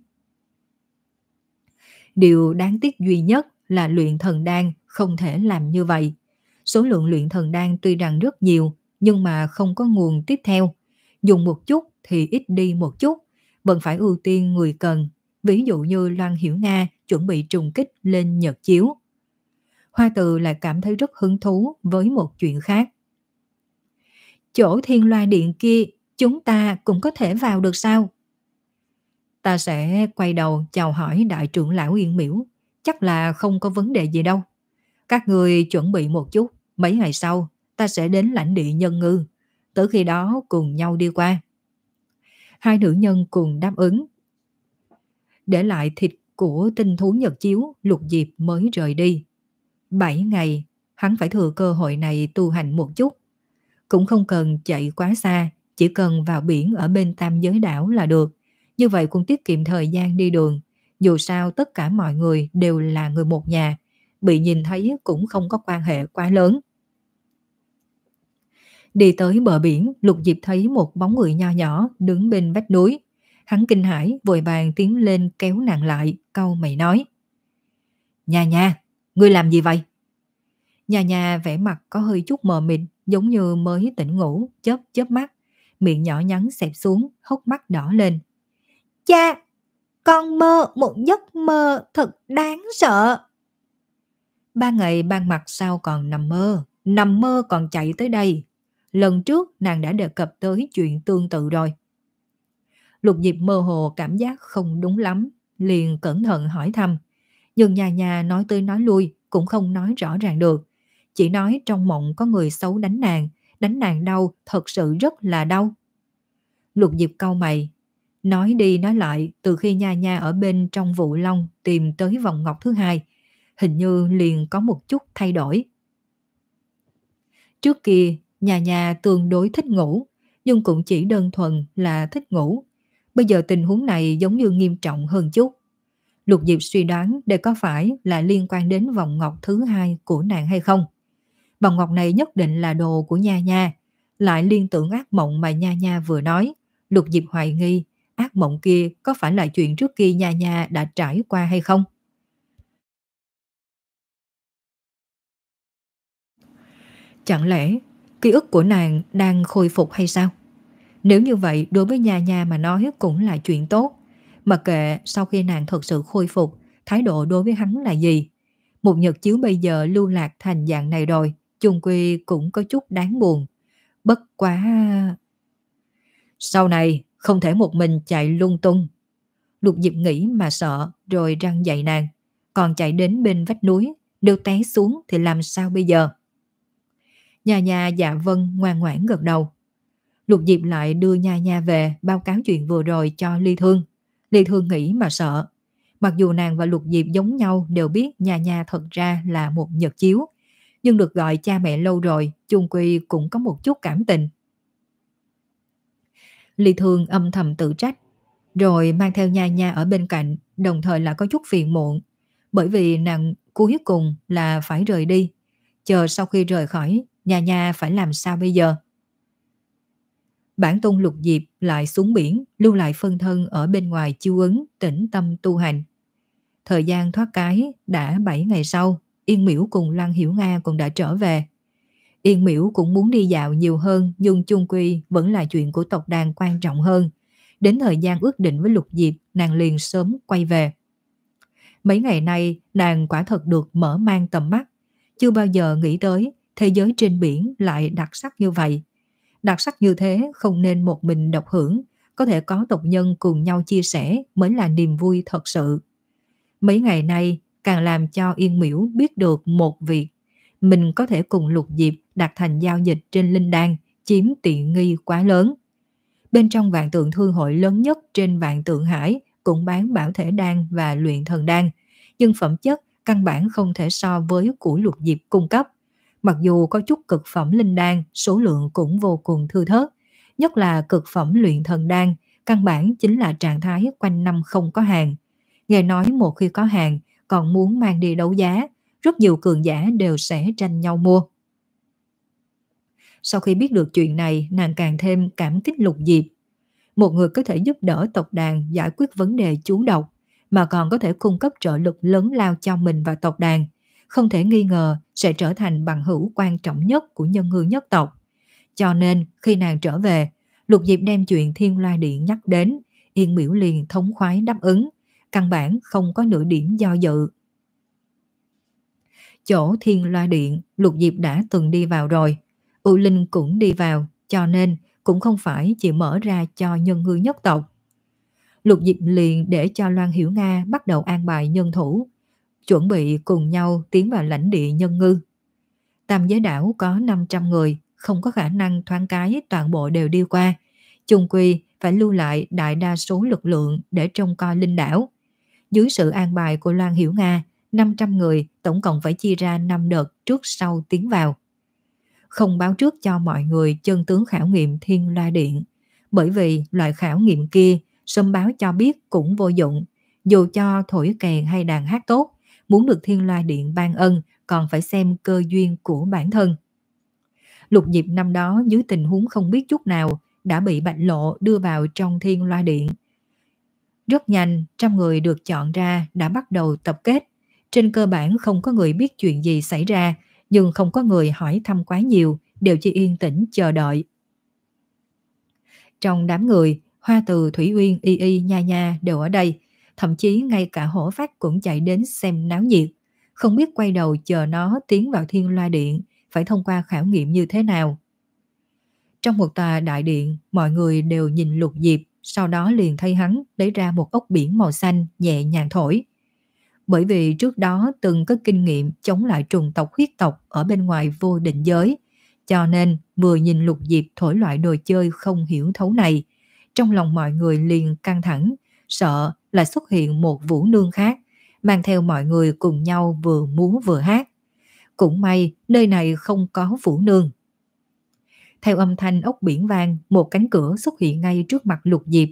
Điều đáng tiếc duy nhất là luyện thần đan không thể làm như vậy. Số lượng luyện thần đan tuy rằng rất nhiều, nhưng mà không có nguồn tiếp theo. Dùng một chút thì ít đi một chút, vẫn phải ưu tiên người cần. Ví dụ như Loan Hiểu Nga chuẩn bị trùng kích lên nhật chiếu. Hoa Từ lại cảm thấy rất hứng thú với một chuyện khác. Chỗ Thiên Loa Điện kia, chúng ta cũng có thể vào được sao? Ta sẽ quay đầu chào hỏi đại trưởng lão Yên Miễu, chắc là không có vấn đề gì đâu. Các người chuẩn bị một chút, mấy ngày sau ta sẽ đến lãnh địa Nhân Ngư, tới khi đó cùng nhau đi qua. Hai nữ nhân cùng đáp ứng. Để lại thịt của tinh thú nhật chiếu, Lục Diệp mới rời đi. Bảy ngày, hắn phải thừa cơ hội này tu hành một chút. Cũng không cần chạy quá xa, chỉ cần vào biển ở bên Tam Giới đảo là được. Như vậy cũng tiết kiệm thời gian đi đường. Dù sao tất cả mọi người đều là người một nhà, bị nhìn thấy cũng không có quan hệ quá lớn. Đi tới bờ biển, Lục Diệp thấy một bóng người nho nhỏ đứng bên vách núi. Hắn kinh hãi vội vàng tiến lên kéo nàng lại, cau mày nói: Nha nha, ngươi làm gì vậy? Nha nha vẻ mặt có hơi chút mờ mịt, giống như mới tỉnh ngủ, chớp chớp mắt, miệng nhỏ nhắn xẹp xuống, hốc mắt đỏ lên. Cha, con mơ một giấc mơ thật đáng sợ. Ba ngày ban mặt sao còn nằm mơ, nằm mơ còn chạy tới đây. Lần trước nàng đã đề cập tới chuyện tương tự rồi. Lục Diệp mơ hồ cảm giác không đúng lắm, liền cẩn thận hỏi thăm. Nhưng nhà nhà nói tới nói lui cũng không nói rõ ràng được. Chỉ nói trong mộng có người xấu đánh nàng, đánh nàng đau, thật sự rất là đau. Lục Diệp cau mày, nói đi nói lại, từ khi nha nha ở bên trong vụ long tìm tới vòng ngọc thứ hai, hình như liền có một chút thay đổi. Trước kia, nhà nhà tương đối thích ngủ, nhưng cũng chỉ đơn thuần là thích ngủ. Bây giờ tình huống này giống như nghiêm trọng hơn chút. Lục Diệp suy đoán đây có phải là liên quan đến vòng ngọc thứ hai của nàng hay không. Vòng ngọc này nhất định là đồ của Nha Nha, lại liên tưởng ác mộng mà Nha Nha vừa nói. Lục Diệp hoài nghi ác mộng kia có phải là chuyện trước kia Nha Nha đã trải qua hay không. Chẳng lẽ ký ức của nàng đang khôi phục hay sao? Nếu như vậy đối với Nha Nha mà nói cũng là chuyện tốt. Mặc kệ sau khi nàng thật sự khôi phục, thái độ đối với hắn là gì. Một nhật chiếu bây giờ lưu lạc thành dạng này rồi, chung quy cũng có chút đáng buồn. Bất quá... Sau này không thể một mình chạy lung tung. Lục Diệp nghĩ mà sợ rồi răng dạy nàng. Còn chạy đến bên vách núi, nếu té xuống thì làm sao bây giờ? Nha Nha dạ vâng ngoan ngoãn gật đầu. Lục Diệp lại đưa Nha Nha về báo cáo chuyện vừa rồi cho Ly Thương. Ly Thương nghĩ mà sợ. Mặc dù nàng và Lục Diệp giống nhau đều biết Nha Nha thật ra là một nhật chiếu, nhưng được gọi cha mẹ lâu rồi, chung quy cũng có một chút cảm tình. Ly Thương âm thầm tự trách, rồi mang theo Nha Nha ở bên cạnh, đồng thời là có chút phiền muộn, bởi vì nàng cuối cùng là phải rời đi. Chờ sau khi rời khỏi, Nha Nha phải làm sao bây giờ? Bản tôn Lục Diệp lại xuống biển, lưu lại phân thân ở bên ngoài chiêu ứng, tĩnh tâm tu hành. Thời gian thoát cái đã bảy ngày sau, Yên Miễu cùng Lăng Hiểu Nga cũng đã trở về. Yên Miễu cũng muốn đi dạo nhiều hơn, nhưng chung quy vẫn là chuyện của tộc đàn quan trọng hơn. Đến thời gian ước định với Lục Diệp, nàng liền sớm quay về. Mấy ngày nay, nàng quả thật được mở mang tầm mắt. Chưa bao giờ nghĩ tới thế giới trên biển lại đặc sắc như vậy. Đặc sắc như thế không nên một mình độc hưởng, có thể có tộc nhân cùng nhau chia sẻ mới là niềm vui thật sự. Mấy ngày nay càng làm cho Yên Miễu biết được một việc, mình có thể cùng Lục Diệp đặt thành giao dịch trên linh đan, chiếm tiện nghi quá lớn. Bên trong vạn tượng thương hội lớn nhất trên vạn tượng hải cũng bán bảo thể đan và luyện thần đan, nhưng phẩm chất căn bản không thể so với của Lục Diệp cung cấp. Mặc dù có chút cực phẩm linh đan, số lượng cũng vô cùng thưa thớt, nhất là cực phẩm luyện thần đan, căn bản chính là trạng thái quanh năm không có hàng. Nghe nói một khi có hàng, còn muốn mang đi đấu giá, rất nhiều cường giả đều sẽ tranh nhau mua. Sau khi biết được chuyện này, nàng càng thêm cảm kích Lục Diệp. Một người có thể giúp đỡ tộc đàn giải quyết vấn đề chú độc, mà còn có thể cung cấp trợ lực lớn lao cho mình và tộc đàn, không thể nghi ngờ sẽ trở thành bằng hữu quan trọng nhất của nhân ngư nhất tộc. Cho nên khi nàng trở về, Lục Diệp đem chuyện Thiên Loa Điện nhắc đến, Yên Miễu liền thống khoái đáp ứng, căn bản không có nửa điểm do dự. Chỗ Thiên Loa Điện, Lục Diệp đã từng đi vào rồi, U Linh cũng đi vào, cho nên cũng không phải chỉ mở ra cho nhân ngư nhất tộc. Lục Diệp liền để cho Loan Hiểu Nga bắt đầu an bài nhân thủ, chuẩn bị cùng nhau tiến vào lãnh địa nhân ngư. Tam giới đảo có năm trăm người, không có khả năng thoáng cái toàn bộ đều đi qua. Chung quy phải lưu lại đại đa số lực lượng để trông coi linh đảo. Dưới sự an bài của Loan Hiểu Nga, năm trăm người tổng cộng phải chia ra năm đợt trước sau tiến vào. Không báo trước cho mọi người chân tướng khảo nghiệm Thiên Loa Điện, bởi vì loại khảo nghiệm kia sớm báo cho biết cũng vô dụng. Dù cho thổi kèn hay đàn hát tốt, muốn được Thiên Loa Điện ban ân còn phải xem cơ duyên của bản thân. Lục Diệp năm đó dưới tình huống không biết chút nào đã bị Bạch Lộ đưa vào trong Thiên Loa Điện. Rất nhanh, trăm người được chọn ra đã bắt đầu tập kết. Trên cơ bản không có người biết chuyện gì xảy ra, nhưng không có người hỏi thăm quá nhiều, đều chỉ yên tĩnh chờ đợi. Trong đám người, Hoa Từ, Thủy Uyên, Y Y, Nha Nha đều ở đây, thậm chí ngay cả Hổ Phách cũng chạy đến xem náo nhiệt, không biết quay đầu chờ nó tiến vào Thiên Loa Điện phải thông qua khảo nghiệm như thế nào. Trong một tòa đại điện, mọi người đều nhìn Lục Diệp, sau đó liền thấy hắn lấy ra một ốc biển màu xanh nhẹ nhàng thổi. Bởi vì trước đó từng có kinh nghiệm chống lại trùng tộc huyết tộc ở bên ngoài vô định giới, cho nên vừa nhìn Lục Diệp thổi loại đồ chơi không hiểu thấu này, trong lòng mọi người liền căng thẳng, sợ là xuất hiện một vũ nương khác, mang theo mọi người cùng nhau vừa múa vừa hát. Cũng may nơi này không có vũ nương. Theo âm thanh ốc biển vang, một cánh cửa xuất hiện ngay trước mặt Lục Diệp.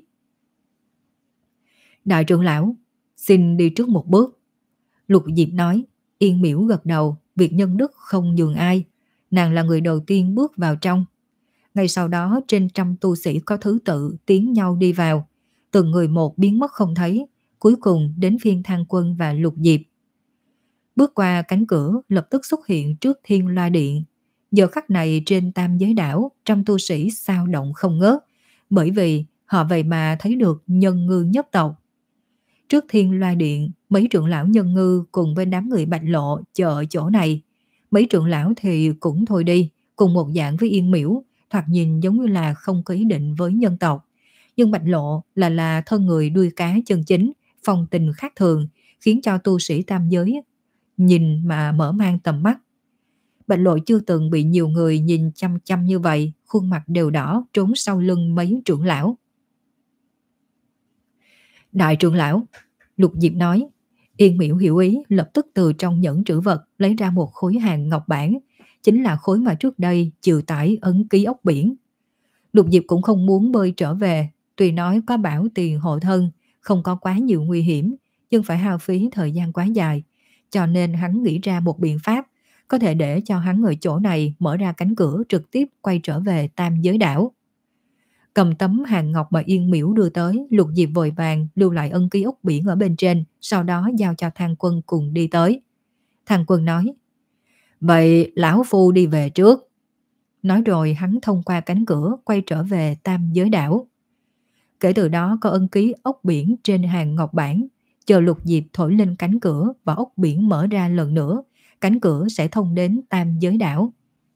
Đại trưởng lão, xin đi trước một bước. Lục Diệp nói. Yên Miễu gật đầu, việc nhân đức không nhường ai. Nàng là người đầu tiên bước vào trong. Ngay sau đó trên trăm tu sĩ có thứ tự tiến nhau đi vào, từng người một biến mất không thấy, cuối cùng đến phiên Thang Quân và Lục Diệp. Bước qua cánh cửa lập tức xuất hiện trước Thiên Loa Điện. Giờ khắc này trên tam giới đảo, trăm tu sĩ sao động không ngớt, bởi vì họ vậy mà thấy được nhân ngư nhất tộc. Trước Thiên Loa Điện, mấy trưởng lão nhân ngư cùng với đám người Bạch Lộ chờ ở chỗ này. Mấy trưởng lão thì cũng thôi đi, cùng một dạng với Yên Miễu, thoạt nhìn giống như là không có ý định với nhân tộc. Nhưng Bạch Lộ là là thân người đuôi cá chân chính, phong tình khác thường, khiến cho tu sĩ tam giới nhìn mà mở mang tầm mắt. Bạch Lộ chưa từng bị nhiều người nhìn chăm chăm như vậy, khuôn mặt đều đỏ trốn sau lưng mấy trưởng lão. Đại trưởng lão, Lục Diệp nói. Yên Miễu hiểu ý, lập tức từ trong nhẫn trữ vật lấy ra một khối hàng ngọc bản, chính là khối mà trước đây chịu tải ấn ký ốc biển. Lục Diệp cũng không muốn bơi trở về, tuy nói có bảo tiền hộ thân, không có quá nhiều nguy hiểm, nhưng phải hao phí thời gian quá dài, cho nên hắn nghĩ ra một biện pháp, có thể để cho hắn ở chỗ này mở ra cánh cửa trực tiếp quay trở về Tam Giới Đảo. Cầm tấm hàng ngọc mà Yên Miễu đưa tới, Lục Diệp vội vàng lưu lại ân ký ốc biển ở bên trên, sau đó giao cho Thang Quân cùng đi tới. Thang Quân nói, vậy lão phu đi về trước. Nói rồi hắn thông qua cánh cửa quay trở về Tam Giới Đảo. Kể từ đó có ân ký ốc biển trên hàng ngọc bản, chờ Lục Diệp thổi lên cánh cửa và ốc biển mở ra lần nữa, cánh cửa sẽ thông đến Tam Giới Đảo.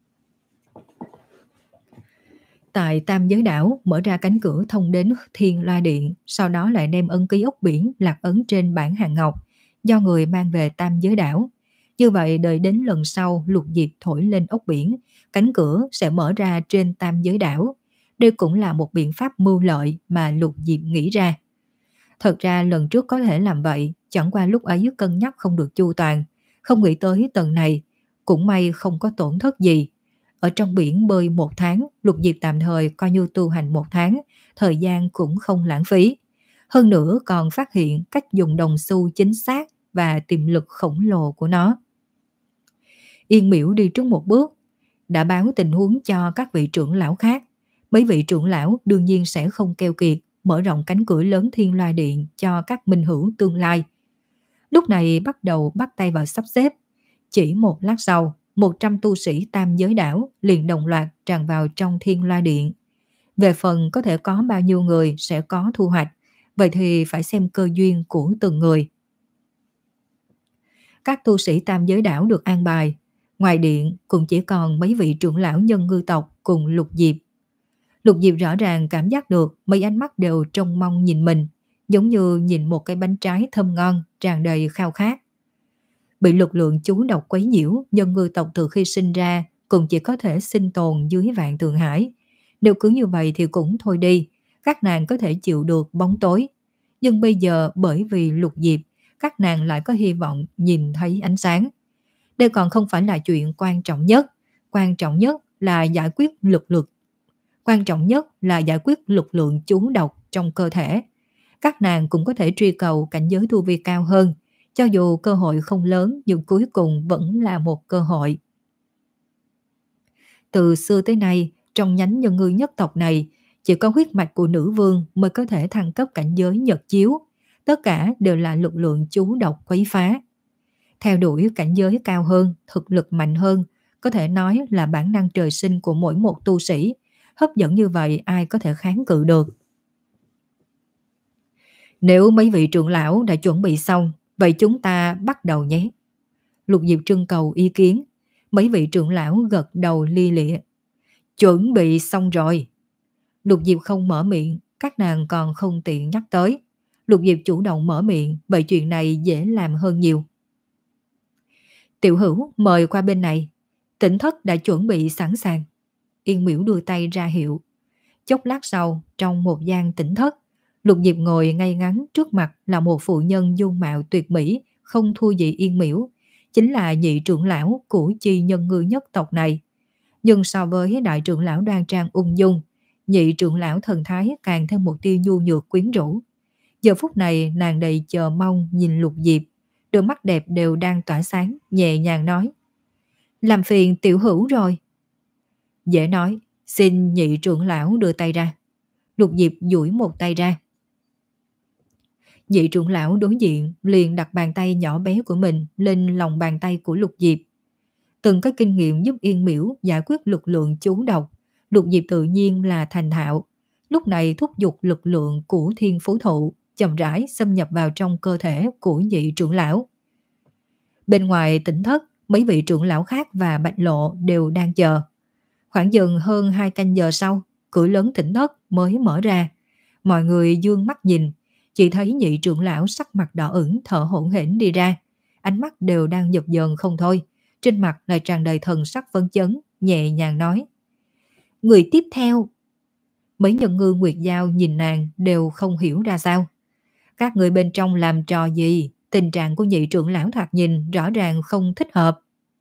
Tại Tam Giới Đảo mở ra cánh cửa thông đến Thiên Loa Điện, sau đó lại đem ân ký ốc biển lạc ấn trên bản hàng ngọc, do người mang về Tam Giới Đảo. Như vậy đợi đến lần sau Lục Diệp thổi lên ốc biển, cánh cửa sẽ mở ra trên Tam Giới Đảo. Đây cũng là một biện pháp mưu lợi mà Lục Diệp nghĩ ra. Thật ra lần trước có thể làm vậy, chẳng qua lúc ấy cân nhắc không được chu toàn, không nghĩ tới tầng này, cũng may không có tổn thất gì. Ở trong biển bơi một tháng, Lục Diệp tạm thời coi như tu hành một tháng, thời gian cũng không lãng phí. Hơn nữa còn phát hiện cách dùng đồng xu chính xác và tiềm lực khổng lồ của nó. Yên Miễu đi trước một bước, đã báo tình huống cho các vị trưởng lão khác. Mấy vị trưởng lão đương nhiên sẽ không keo kiệt, mở rộng cánh cửa lớn Thiên Loa Điện cho các minh hữu tương lai. Lúc này bắt đầu bắt tay vào sắp xếp. Chỉ một lát sau, một trăm tu sĩ Tam Giới Đảo liền đồng loạt tràn vào trong Thiên Loa Điện. Về phần có thể có bao nhiêu người sẽ có thu hoạch, vậy thì phải xem cơ duyên của từng người. Các tu sĩ Tam Giới Đảo được an bài, ngoài điện cũng chỉ còn mấy vị trưởng lão Nhân Ngư tộc cùng Lục Diệp. Lục Diệp rõ ràng cảm giác được mấy ánh mắt đều trông mong nhìn mình, giống như nhìn một cái bánh trái thơm ngon, tràn đầy khao khát. Bị lực lượng chú độc quấy nhiễu, Nhân Ngư tộc từ khi sinh ra cũng chỉ có thể sinh tồn dưới Vạn Tượng Hải. Nếu cứ như vậy thì cũng thôi đi, các nàng có thể chịu được bóng tối. Nhưng bây giờ bởi vì Lục Diệp, các nàng lại có hy vọng nhìn thấy ánh sáng. Đây còn không phải là chuyện quan trọng nhất, quan trọng nhất là giải quyết lực lực. Quan trọng nhất là giải quyết lực lượng chú độc trong cơ thể. Các nàng cũng có thể truy cầu cảnh giới tu vi cao hơn, cho dù cơ hội không lớn nhưng cuối cùng vẫn là một cơ hội. Từ xưa tới nay, trong nhánh Nhân Ngư nhất tộc này, chỉ có huyết mạch của nữ vương mới có thể thăng cấp cảnh giới nhật chiếu. Tất cả đều là lực lượng chú độc quấy phá. Theo đuổi cảnh giới cao hơn, thực lực mạnh hơn, có thể nói là bản năng trời sinh của mỗi một tu sĩ. Hấp dẫn như vậy ai có thể kháng cự được. Nếu mấy vị trưởng lão đã chuẩn bị xong, vậy chúng ta bắt đầu nhé. Lục Diệp trưng cầu ý kiến. Mấy vị trưởng lão gật đầu li lịa. Chuẩn bị xong rồi. Lục Diệp không mở miệng, các nàng còn không tiện nhắc tới. Lục Diệp chủ động mở miệng, vậy chuyện này dễ làm hơn nhiều. Tiểu Hữu mời qua bên này. Tỉnh thất đã chuẩn bị sẵn sàng. Yên Miễu đưa tay ra hiệu. Chốc lát sau, trong một gian tỉnh thất, Lục Diệp ngồi ngay ngắn trước mặt là một phụ nhân dung mạo tuyệt mỹ, không thua gì Yên Miễu, chính là nhị trưởng lão của chi Nhân Ngư nhất tộc này. Nhưng so với đại trưởng lão đoan trang ung dung, nhị trưởng lão thần thái càng thêm một tia nhu nhược quyến rũ. Giờ phút này nàng đầy chờ mong nhìn Lục Diệp, đôi mắt đẹp đều đang tỏa sáng, nhẹ nhàng nói. Làm phiền Tiểu Hữu rồi. Dễ nói, xin nhị trưởng lão đưa tay ra. Lục Diệp duỗi một tay ra. Nhị trưởng lão đối diện liền đặt bàn tay nhỏ bé của mình lên lòng bàn tay của Lục Diệp. Từng có kinh nghiệm giúp Yên Miễu giải quyết lực lượng chú độc, Lục Diệp tự nhiên là thành thạo. Lúc này thúc giục lực lượng của Thiên Phú Thụ chậm rãi xâm nhập vào trong cơ thể của nhị trưởng lão. Bên ngoài tỉnh thất, mấy vị trưởng lão khác và Bạch Lộ đều đang chờ. Khoảng dần hơn hai canh giờ sau, cửa lớn tỉnh thất mới mở ra. Mọi người dương mắt nhìn, chỉ thấy nhị trưởng lão sắc mặt đỏ ửng thở hổn hển đi ra. Ánh mắt đều đang giật dần không thôi, trên mặt lại tràn đầy thần sắc phấn chấn, nhẹ nhàng nói. Người tiếp theo. Mấy Nhân Ngư Nguyệt Giao nhìn nàng đều không hiểu ra sao. Các người bên trong làm trò gì? Tình trạng của nhị trưởng lão thoạt nhìn rõ ràng không thích hợp.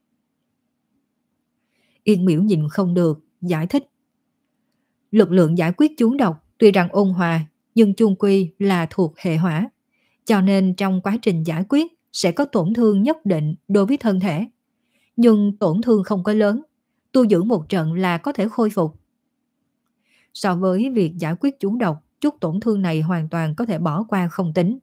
Yên Miễu nhìn không được, giải thích. Lực lượng giải quyết chú độc tuy rằng ôn hòa, nhưng chung quy là thuộc hệ hỏa. Cho nên trong quá trình giải quyết sẽ có tổn thương nhất định đối với thân thể. Nhưng tổn thương không có lớn, tu dưỡng một trận là có thể khôi phục. So với việc giải quyết chú độc, chút tổn thương này hoàn toàn có thể bỏ qua không tính.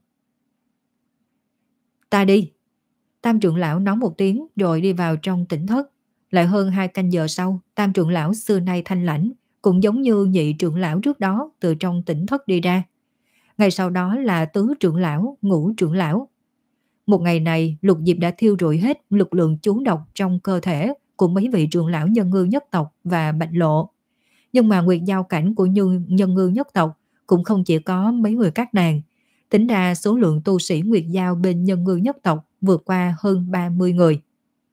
Ta đi. Tam trưởng lão nói một tiếng rồi đi vào trong tỉnh thất. Lại hơn hai canh giờ sau, tam trưởng lão xưa nay thanh lãnh, cũng giống như nhị trưởng lão trước đó từ trong tỉnh thất đi ra. Ngày sau đó là tứ trưởng lão, ngũ trưởng lão. Một ngày này, Lục Diệp đã thiêu rụi hết lực lượng chú độc trong cơ thể của mấy vị trưởng lão nhân ngư nhất tộc và Bạch Lộ. Nhưng mà nguyệt giao cảnh của nhân, nhân ngư nhất tộc cũng không chỉ có mấy người các nàng. Tính ra số lượng tu sĩ nguyệt giao bên nhân ngư nhất tộc vượt qua hơn ba mươi người.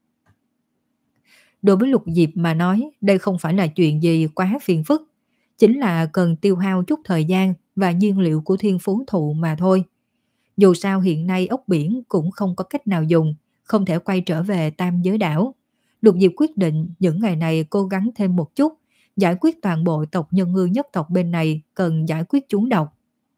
Đối với Lục Diệp mà nói, đây không phải là chuyện gì quá phiền phức. Chính là cần tiêu hao chút thời gian và nhiên liệu của thiên phú thụ mà thôi. Dù sao hiện nay ốc biển cũng không có cách nào dùng, không thể quay trở về Tam Giới Đảo. Lục Diệp quyết định những ngày này cố gắng thêm một chút, giải quyết toàn bộ tộc nhân ngư nhất tộc bên này cần giải quyết chúng độc.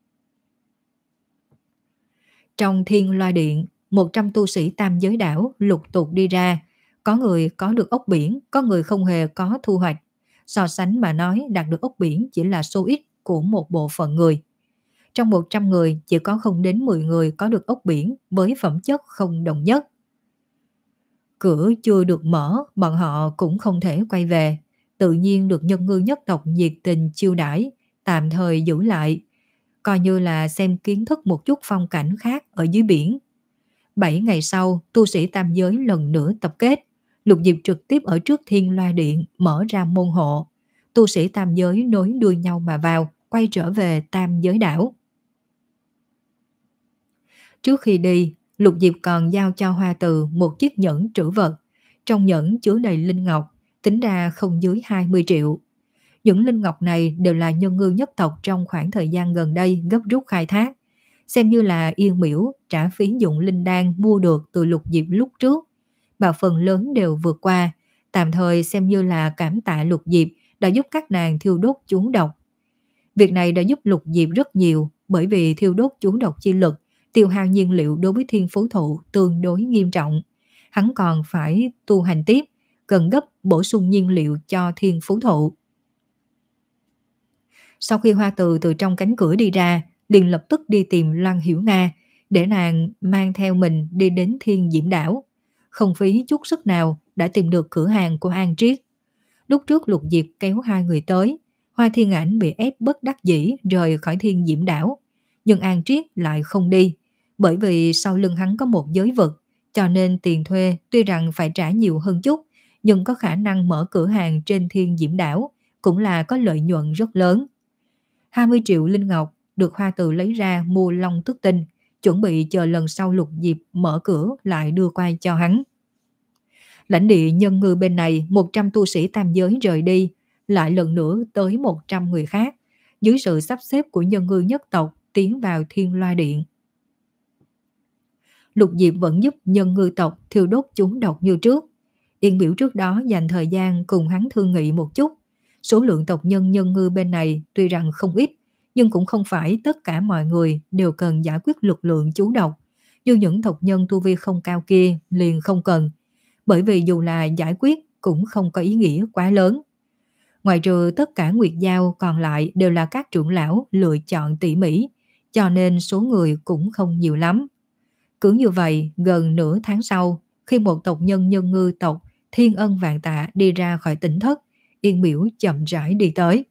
Trong Thiên Loa Điện, một trăm tu sĩ Tam Giới Đảo lục tục đi ra. Có người có được ốc biển, có người không hề có thu hoạch. So sánh mà nói, đạt được ốc biển chỉ là số ít của một bộ phận người. Trong một trăm người, chỉ có không đến mười người có được ốc biển với phẩm chất không đồng nhất. Cửa chưa được mở, bọn họ cũng không thể quay về. Tự nhiên được nhân ngư nhất tộc nhiệt tình chiêu đãi, tạm thời giữ lại, coi như là xem kiến thức một chút phong cảnh khác ở dưới biển. Bảy ngày sau, tu sĩ Tam Giới lần nữa tập kết. Lục Diệp trực tiếp ở trước Thiên Loa Điện mở ra môn hộ. Tu sĩ Tam Giới nối đuôi nhau mà vào, quay trở về Tam Giới Đảo. Trước khi đi, Lục Diệp còn giao cho Hoa Từ một chiếc nhẫn trữ vật. Trong nhẫn chứa đầy linh ngọc, tính ra không dưới hai mươi triệu. Những linh ngọc này đều là nhân ngư nhất tộc trong khoảng thời gian gần đây gấp rút khai thác. Xem như là Yên Miễu trả phí dụng linh đan mua được từ Lục Diệp lúc trước. Và phần lớn đều vượt qua, tạm thời xem như là cảm tạ Lục Diệp đã giúp các nàng thiêu đốt chú độc. Việc này đã giúp Lục Diệp rất nhiều, bởi vì thiêu đốt chú độc chi lực tiêu hao nhiên liệu đối với thiên phú thụ tương đối nghiêm trọng. Hắn còn phải tu hành tiếp, cần gấp bổ sung nhiên liệu cho thiên phú thụ. Sau khi Hoa Từ từ trong cánh cửa đi ra, liền lập tức đi tìm Loan Hiểu Nga, để nàng mang theo mình đi đến Thiên Diễm Đảo. Không phí chút sức nào đã tìm được cửa hàng của An Triết. Lúc trước Lục Diệp kéo hai người tới, Hoa Thiên Ảnh bị ép bất đắc dĩ rời khỏi Thiên Diễm Đảo. Nhưng An Triết lại không đi, bởi vì sau lưng hắn có một giới vực, cho nên tiền thuê tuy rằng phải trả nhiều hơn chút, nhưng có khả năng mở cửa hàng trên Thiên Diễm Đảo, cũng là có lợi nhuận rất lớn. hai mươi triệu linh ngọc được Hoa Từ lấy ra mua long tức tinh, chuẩn bị chờ lần sau Lục Diệp mở cửa lại đưa qua cho hắn. Lãnh địa nhân ngư bên này, một trăm tu sĩ Tam Giới rời đi, lại lần nữa tới một trăm người khác, dưới sự sắp xếp của nhân ngư nhất tộc tiến vào Thiên Loa Điện. Lục Diệp vẫn giúp nhân ngư tộc thiêu đốt chúng độc như trước. Yên Biểu trước đó dành thời gian cùng hắn thương nghị một chút. Số lượng tộc nhân nhân ngư bên này tuy rằng không ít, nhưng cũng không phải tất cả mọi người đều cần giải quyết lực lượng chú độc. Như những tộc nhân tu vi không cao kia liền không cần, bởi vì dù là giải quyết cũng không có ý nghĩa quá lớn. Ngoài trừ tất cả nguyệt giao còn lại đều là các trưởng lão lựa chọn tỉ mỉ, cho nên số người cũng không nhiều lắm. Cứ như vậy, gần nửa tháng sau, khi một tộc nhân nhân ngư tộc Thiên Ân Vạn Tạ đi ra khỏi tỉnh thất, Yên Miễu chậm rãi đi tới.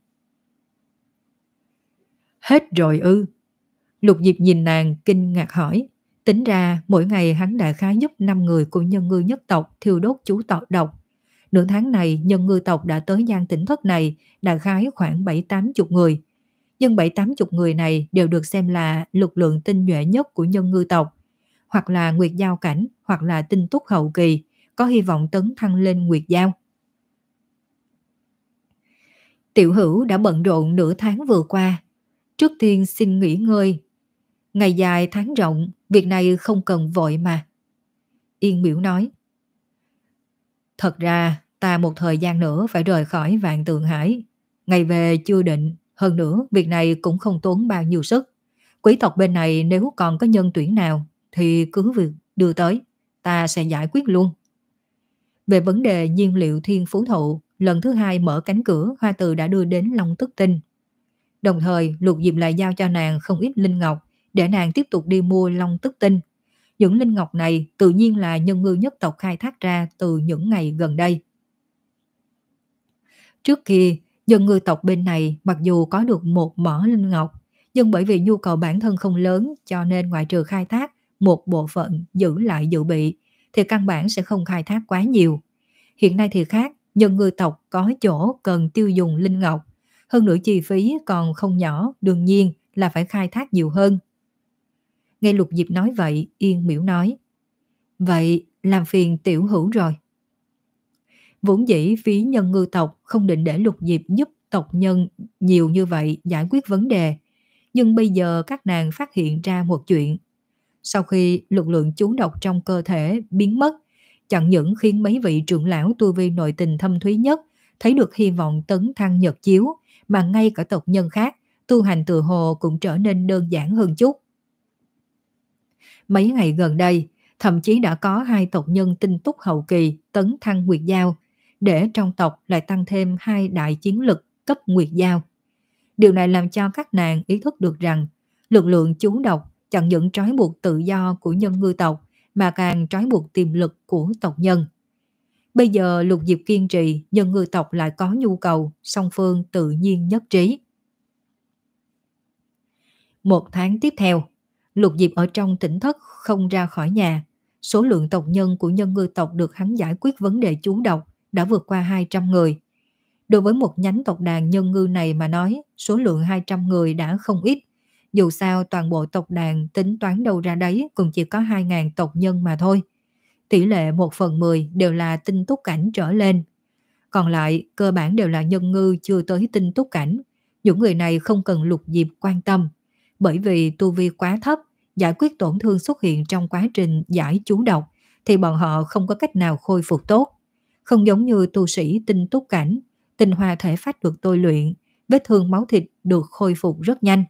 Hết rồi ư? Lục Diệp nhìn nàng kinh ngạc hỏi. Tính ra mỗi ngày hắn đã khá giúp năm người của nhân ngư nhất tộc thiêu đốt chú tộc độc. Nửa tháng này nhân ngư tộc đã tới gian tỉnh thất này đã khái khoảng bảy tám chục người. Nhưng bảy tám chục người này đều được xem là lực lượng tinh nhuệ nhất của nhân ngư tộc. Hoặc là nguyệt giao cảnh, hoặc là tinh túc hậu kỳ, có hy vọng tấn thăng lên nguyệt giao. Tiểu Hữu đã bận rộn nửa tháng vừa qua. Trước tiên xin nghỉ ngơi. Ngày dài tháng rộng, việc này không cần vội mà. Yên Miễu nói. Thật ra ta một thời gian nữa phải rời khỏi Vạn Tượng Hải. Ngày về chưa định, hơn nữa việc này cũng không tốn bao nhiêu sức. Quý tộc bên này nếu còn có nhân tuyển nào thì cứ việc đưa tới, ta sẽ giải quyết luôn. Về vấn đề nhiên liệu thiên phú thụ, lần thứ hai mở cánh cửa, Hoa Từ đã đưa đến Long Tức Tinh. Đồng thời Lục Diệp lại giao cho nàng không ít linh ngọc để nàng tiếp tục đi mua Long Tức Tinh. Những linh ngọc này tự nhiên là nhân ngư nhất tộc khai thác ra từ những ngày gần đây. Trước kia, nhân ngư tộc bên này mặc dù có được một mỏ linh ngọc, nhưng bởi vì nhu cầu bản thân không lớn cho nên ngoại trừ khai thác một bộ phận giữ lại dự bị, thì căn bản sẽ không khai thác quá nhiều. Hiện nay thì khác, nhân ngư tộc có chỗ cần tiêu dùng linh ngọc, hơn nữa chi phí còn không nhỏ, đương nhiên là phải khai thác nhiều hơn. Nghe Lục Diệp nói vậy, Yên Miễu nói, vậy làm phiền tiểu hữu rồi. Vốn dĩ phía nhân ngư tộc không định để Lục Diệp giúp tộc nhân nhiều như vậy giải quyết vấn đề, nhưng bây giờ các nàng phát hiện ra một chuyện. Sau khi lực lượng chú độc trong cơ thể biến mất, chẳng những khiến mấy vị trưởng lão tu vi nội tình thâm thúy nhất thấy được hy vọng tấn thăng nhật chiếu, mà ngay cả tộc nhân khác tu hành tự hồ cũng trở nên đơn giản hơn chút. Mấy ngày gần đây, thậm chí đã có hai tộc nhân tinh túc hậu kỳ tấn thăng nguyệt giao, để trong tộc lại tăng thêm hai đại chiến lực cấp nguyệt giao. Điều này làm cho các nàng ý thức được rằng lực lượng chú độc chẳng những trói buộc tự do của nhân ngư tộc mà càng trói buộc tiềm lực của tộc nhân. Bây giờ Lục Diệp kiên trì, nhân ngư tộc lại có nhu cầu, song phương tự nhiên nhất trí. Một tháng tiếp theo, Lục Diệp ở trong tỉnh thất không ra khỏi nhà. Số lượng tộc nhân của nhân ngư tộc được hắn giải quyết vấn đề chú độc đã vượt qua hai trăm người. Đối với một nhánh tộc đàn nhân ngư này mà nói, số lượng hai trăm người đã không ít. Dù sao toàn bộ tộc đàn tính toán đâu ra đấy cũng chỉ có hai nghìn tộc nhân mà thôi. Tỷ lệ một phần mười đều là tinh túc cảnh trở lên. Còn lại cơ bản đều là nhân ngư chưa tới tinh túc cảnh. Những người này không cần Lục Diệp quan tâm, bởi vì tu vi quá thấp, giải quyết tổn thương xuất hiện trong quá trình giải chú độc thì bọn họ không có cách nào khôi phục tốt. Không giống như tu sĩ tinh túc cảnh, tinh hoa thể phách được tôi luyện, vết thương máu thịt được khôi phục rất nhanh.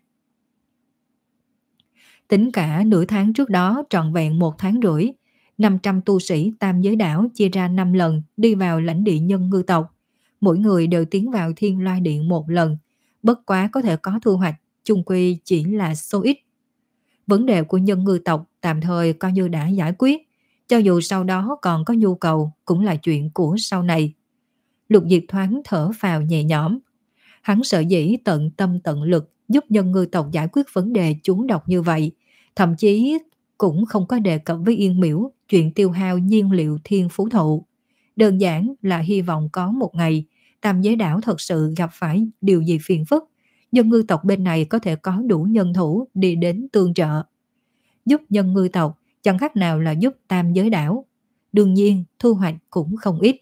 Tính cả nửa tháng trước đó trọn vẹn một tháng rưỡi, năm trăm tu sĩ tam giới đảo chia ra năm lần đi vào lãnh địa nhân ngư tộc. Mỗi người đều tiến vào thiên loa điện một lần, bất quá có thể có thu hoạch, chung quy chỉ là số ít. Vấn đề của nhân ngư tộc tạm thời coi như đã giải quyết, cho dù sau đó còn có nhu cầu cũng là chuyện của sau này. Lục Diệp thoáng thở phào nhẹ nhõm. Hắn sợ dĩ tận tâm tận lực giúp nhân ngư tộc giải quyết vấn đề chú độc như vậy, thậm chí cũng không có đề cập với Yên Miễu chuyện tiêu hao nhiên liệu thiên phú thụ. Đơn giản là hy vọng có một ngày tam giới đảo thật sự gặp phải điều gì phiền phức, nhân ngư tộc bên này có thể có đủ nhân thủ đi đến tương trợ. Giúp nhân ngư tộc chẳng khác nào là giúp tam giới đảo. Đương nhiên thu hoạch cũng không ít.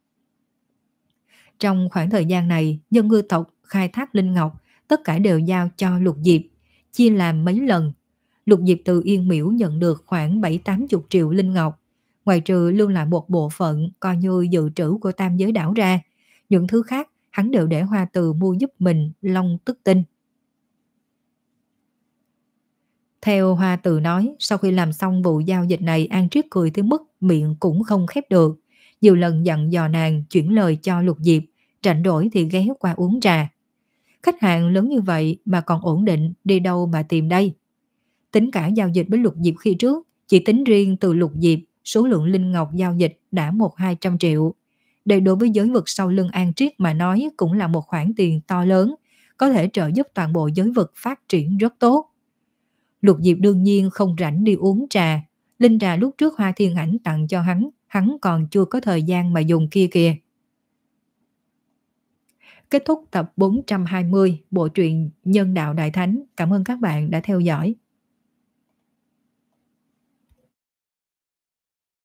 Trong khoảng thời gian này, nhân ngư tộc khai thác linh ngọc tất cả đều giao cho Lục Diệp, chia làm mấy lần. Lục Diệp từ Yên Miễu nhận được khoảng bảy tám mươi triệu linh ngọc, ngoài trừ lưu lại một bộ phận coi như dự trữ của tam giới đảo ra, những thứ khác hắn đều để Hoa Từ mua giúp mình Long Tức Tinh. Theo Hoa Từ nói, sau khi làm xong vụ giao dịch này, An Triết cười tới mức miệng cũng không khép được, nhiều lần dặn dò nàng chuyển lời cho Lục Diệp, rảnh rỗi thì ghé qua uống trà. Khách hàng lớn như vậy mà còn ổn định, đi đâu mà tìm đây? Tính cả giao dịch với Lục Diệp khi trước, chỉ tính riêng từ Lục Diệp, số lượng linh ngọc giao dịch đã một hai trăm triệu. Đây đối với giới vực sau lưng An Triết mà nói cũng là một khoản tiền to lớn, có thể trợ giúp toàn bộ giới vực phát triển rất tốt. Lục Diệp đương nhiên không rảnh đi uống trà, linh trà lúc trước Hoa Thiên Ảnh tặng cho hắn, hắn còn chưa có thời gian mà dùng kia kìa. Kết thúc tập bốn trăm hai mươi bộ truyện Nhân Đạo Đại Thánh. Cảm ơn các bạn đã theo dõi.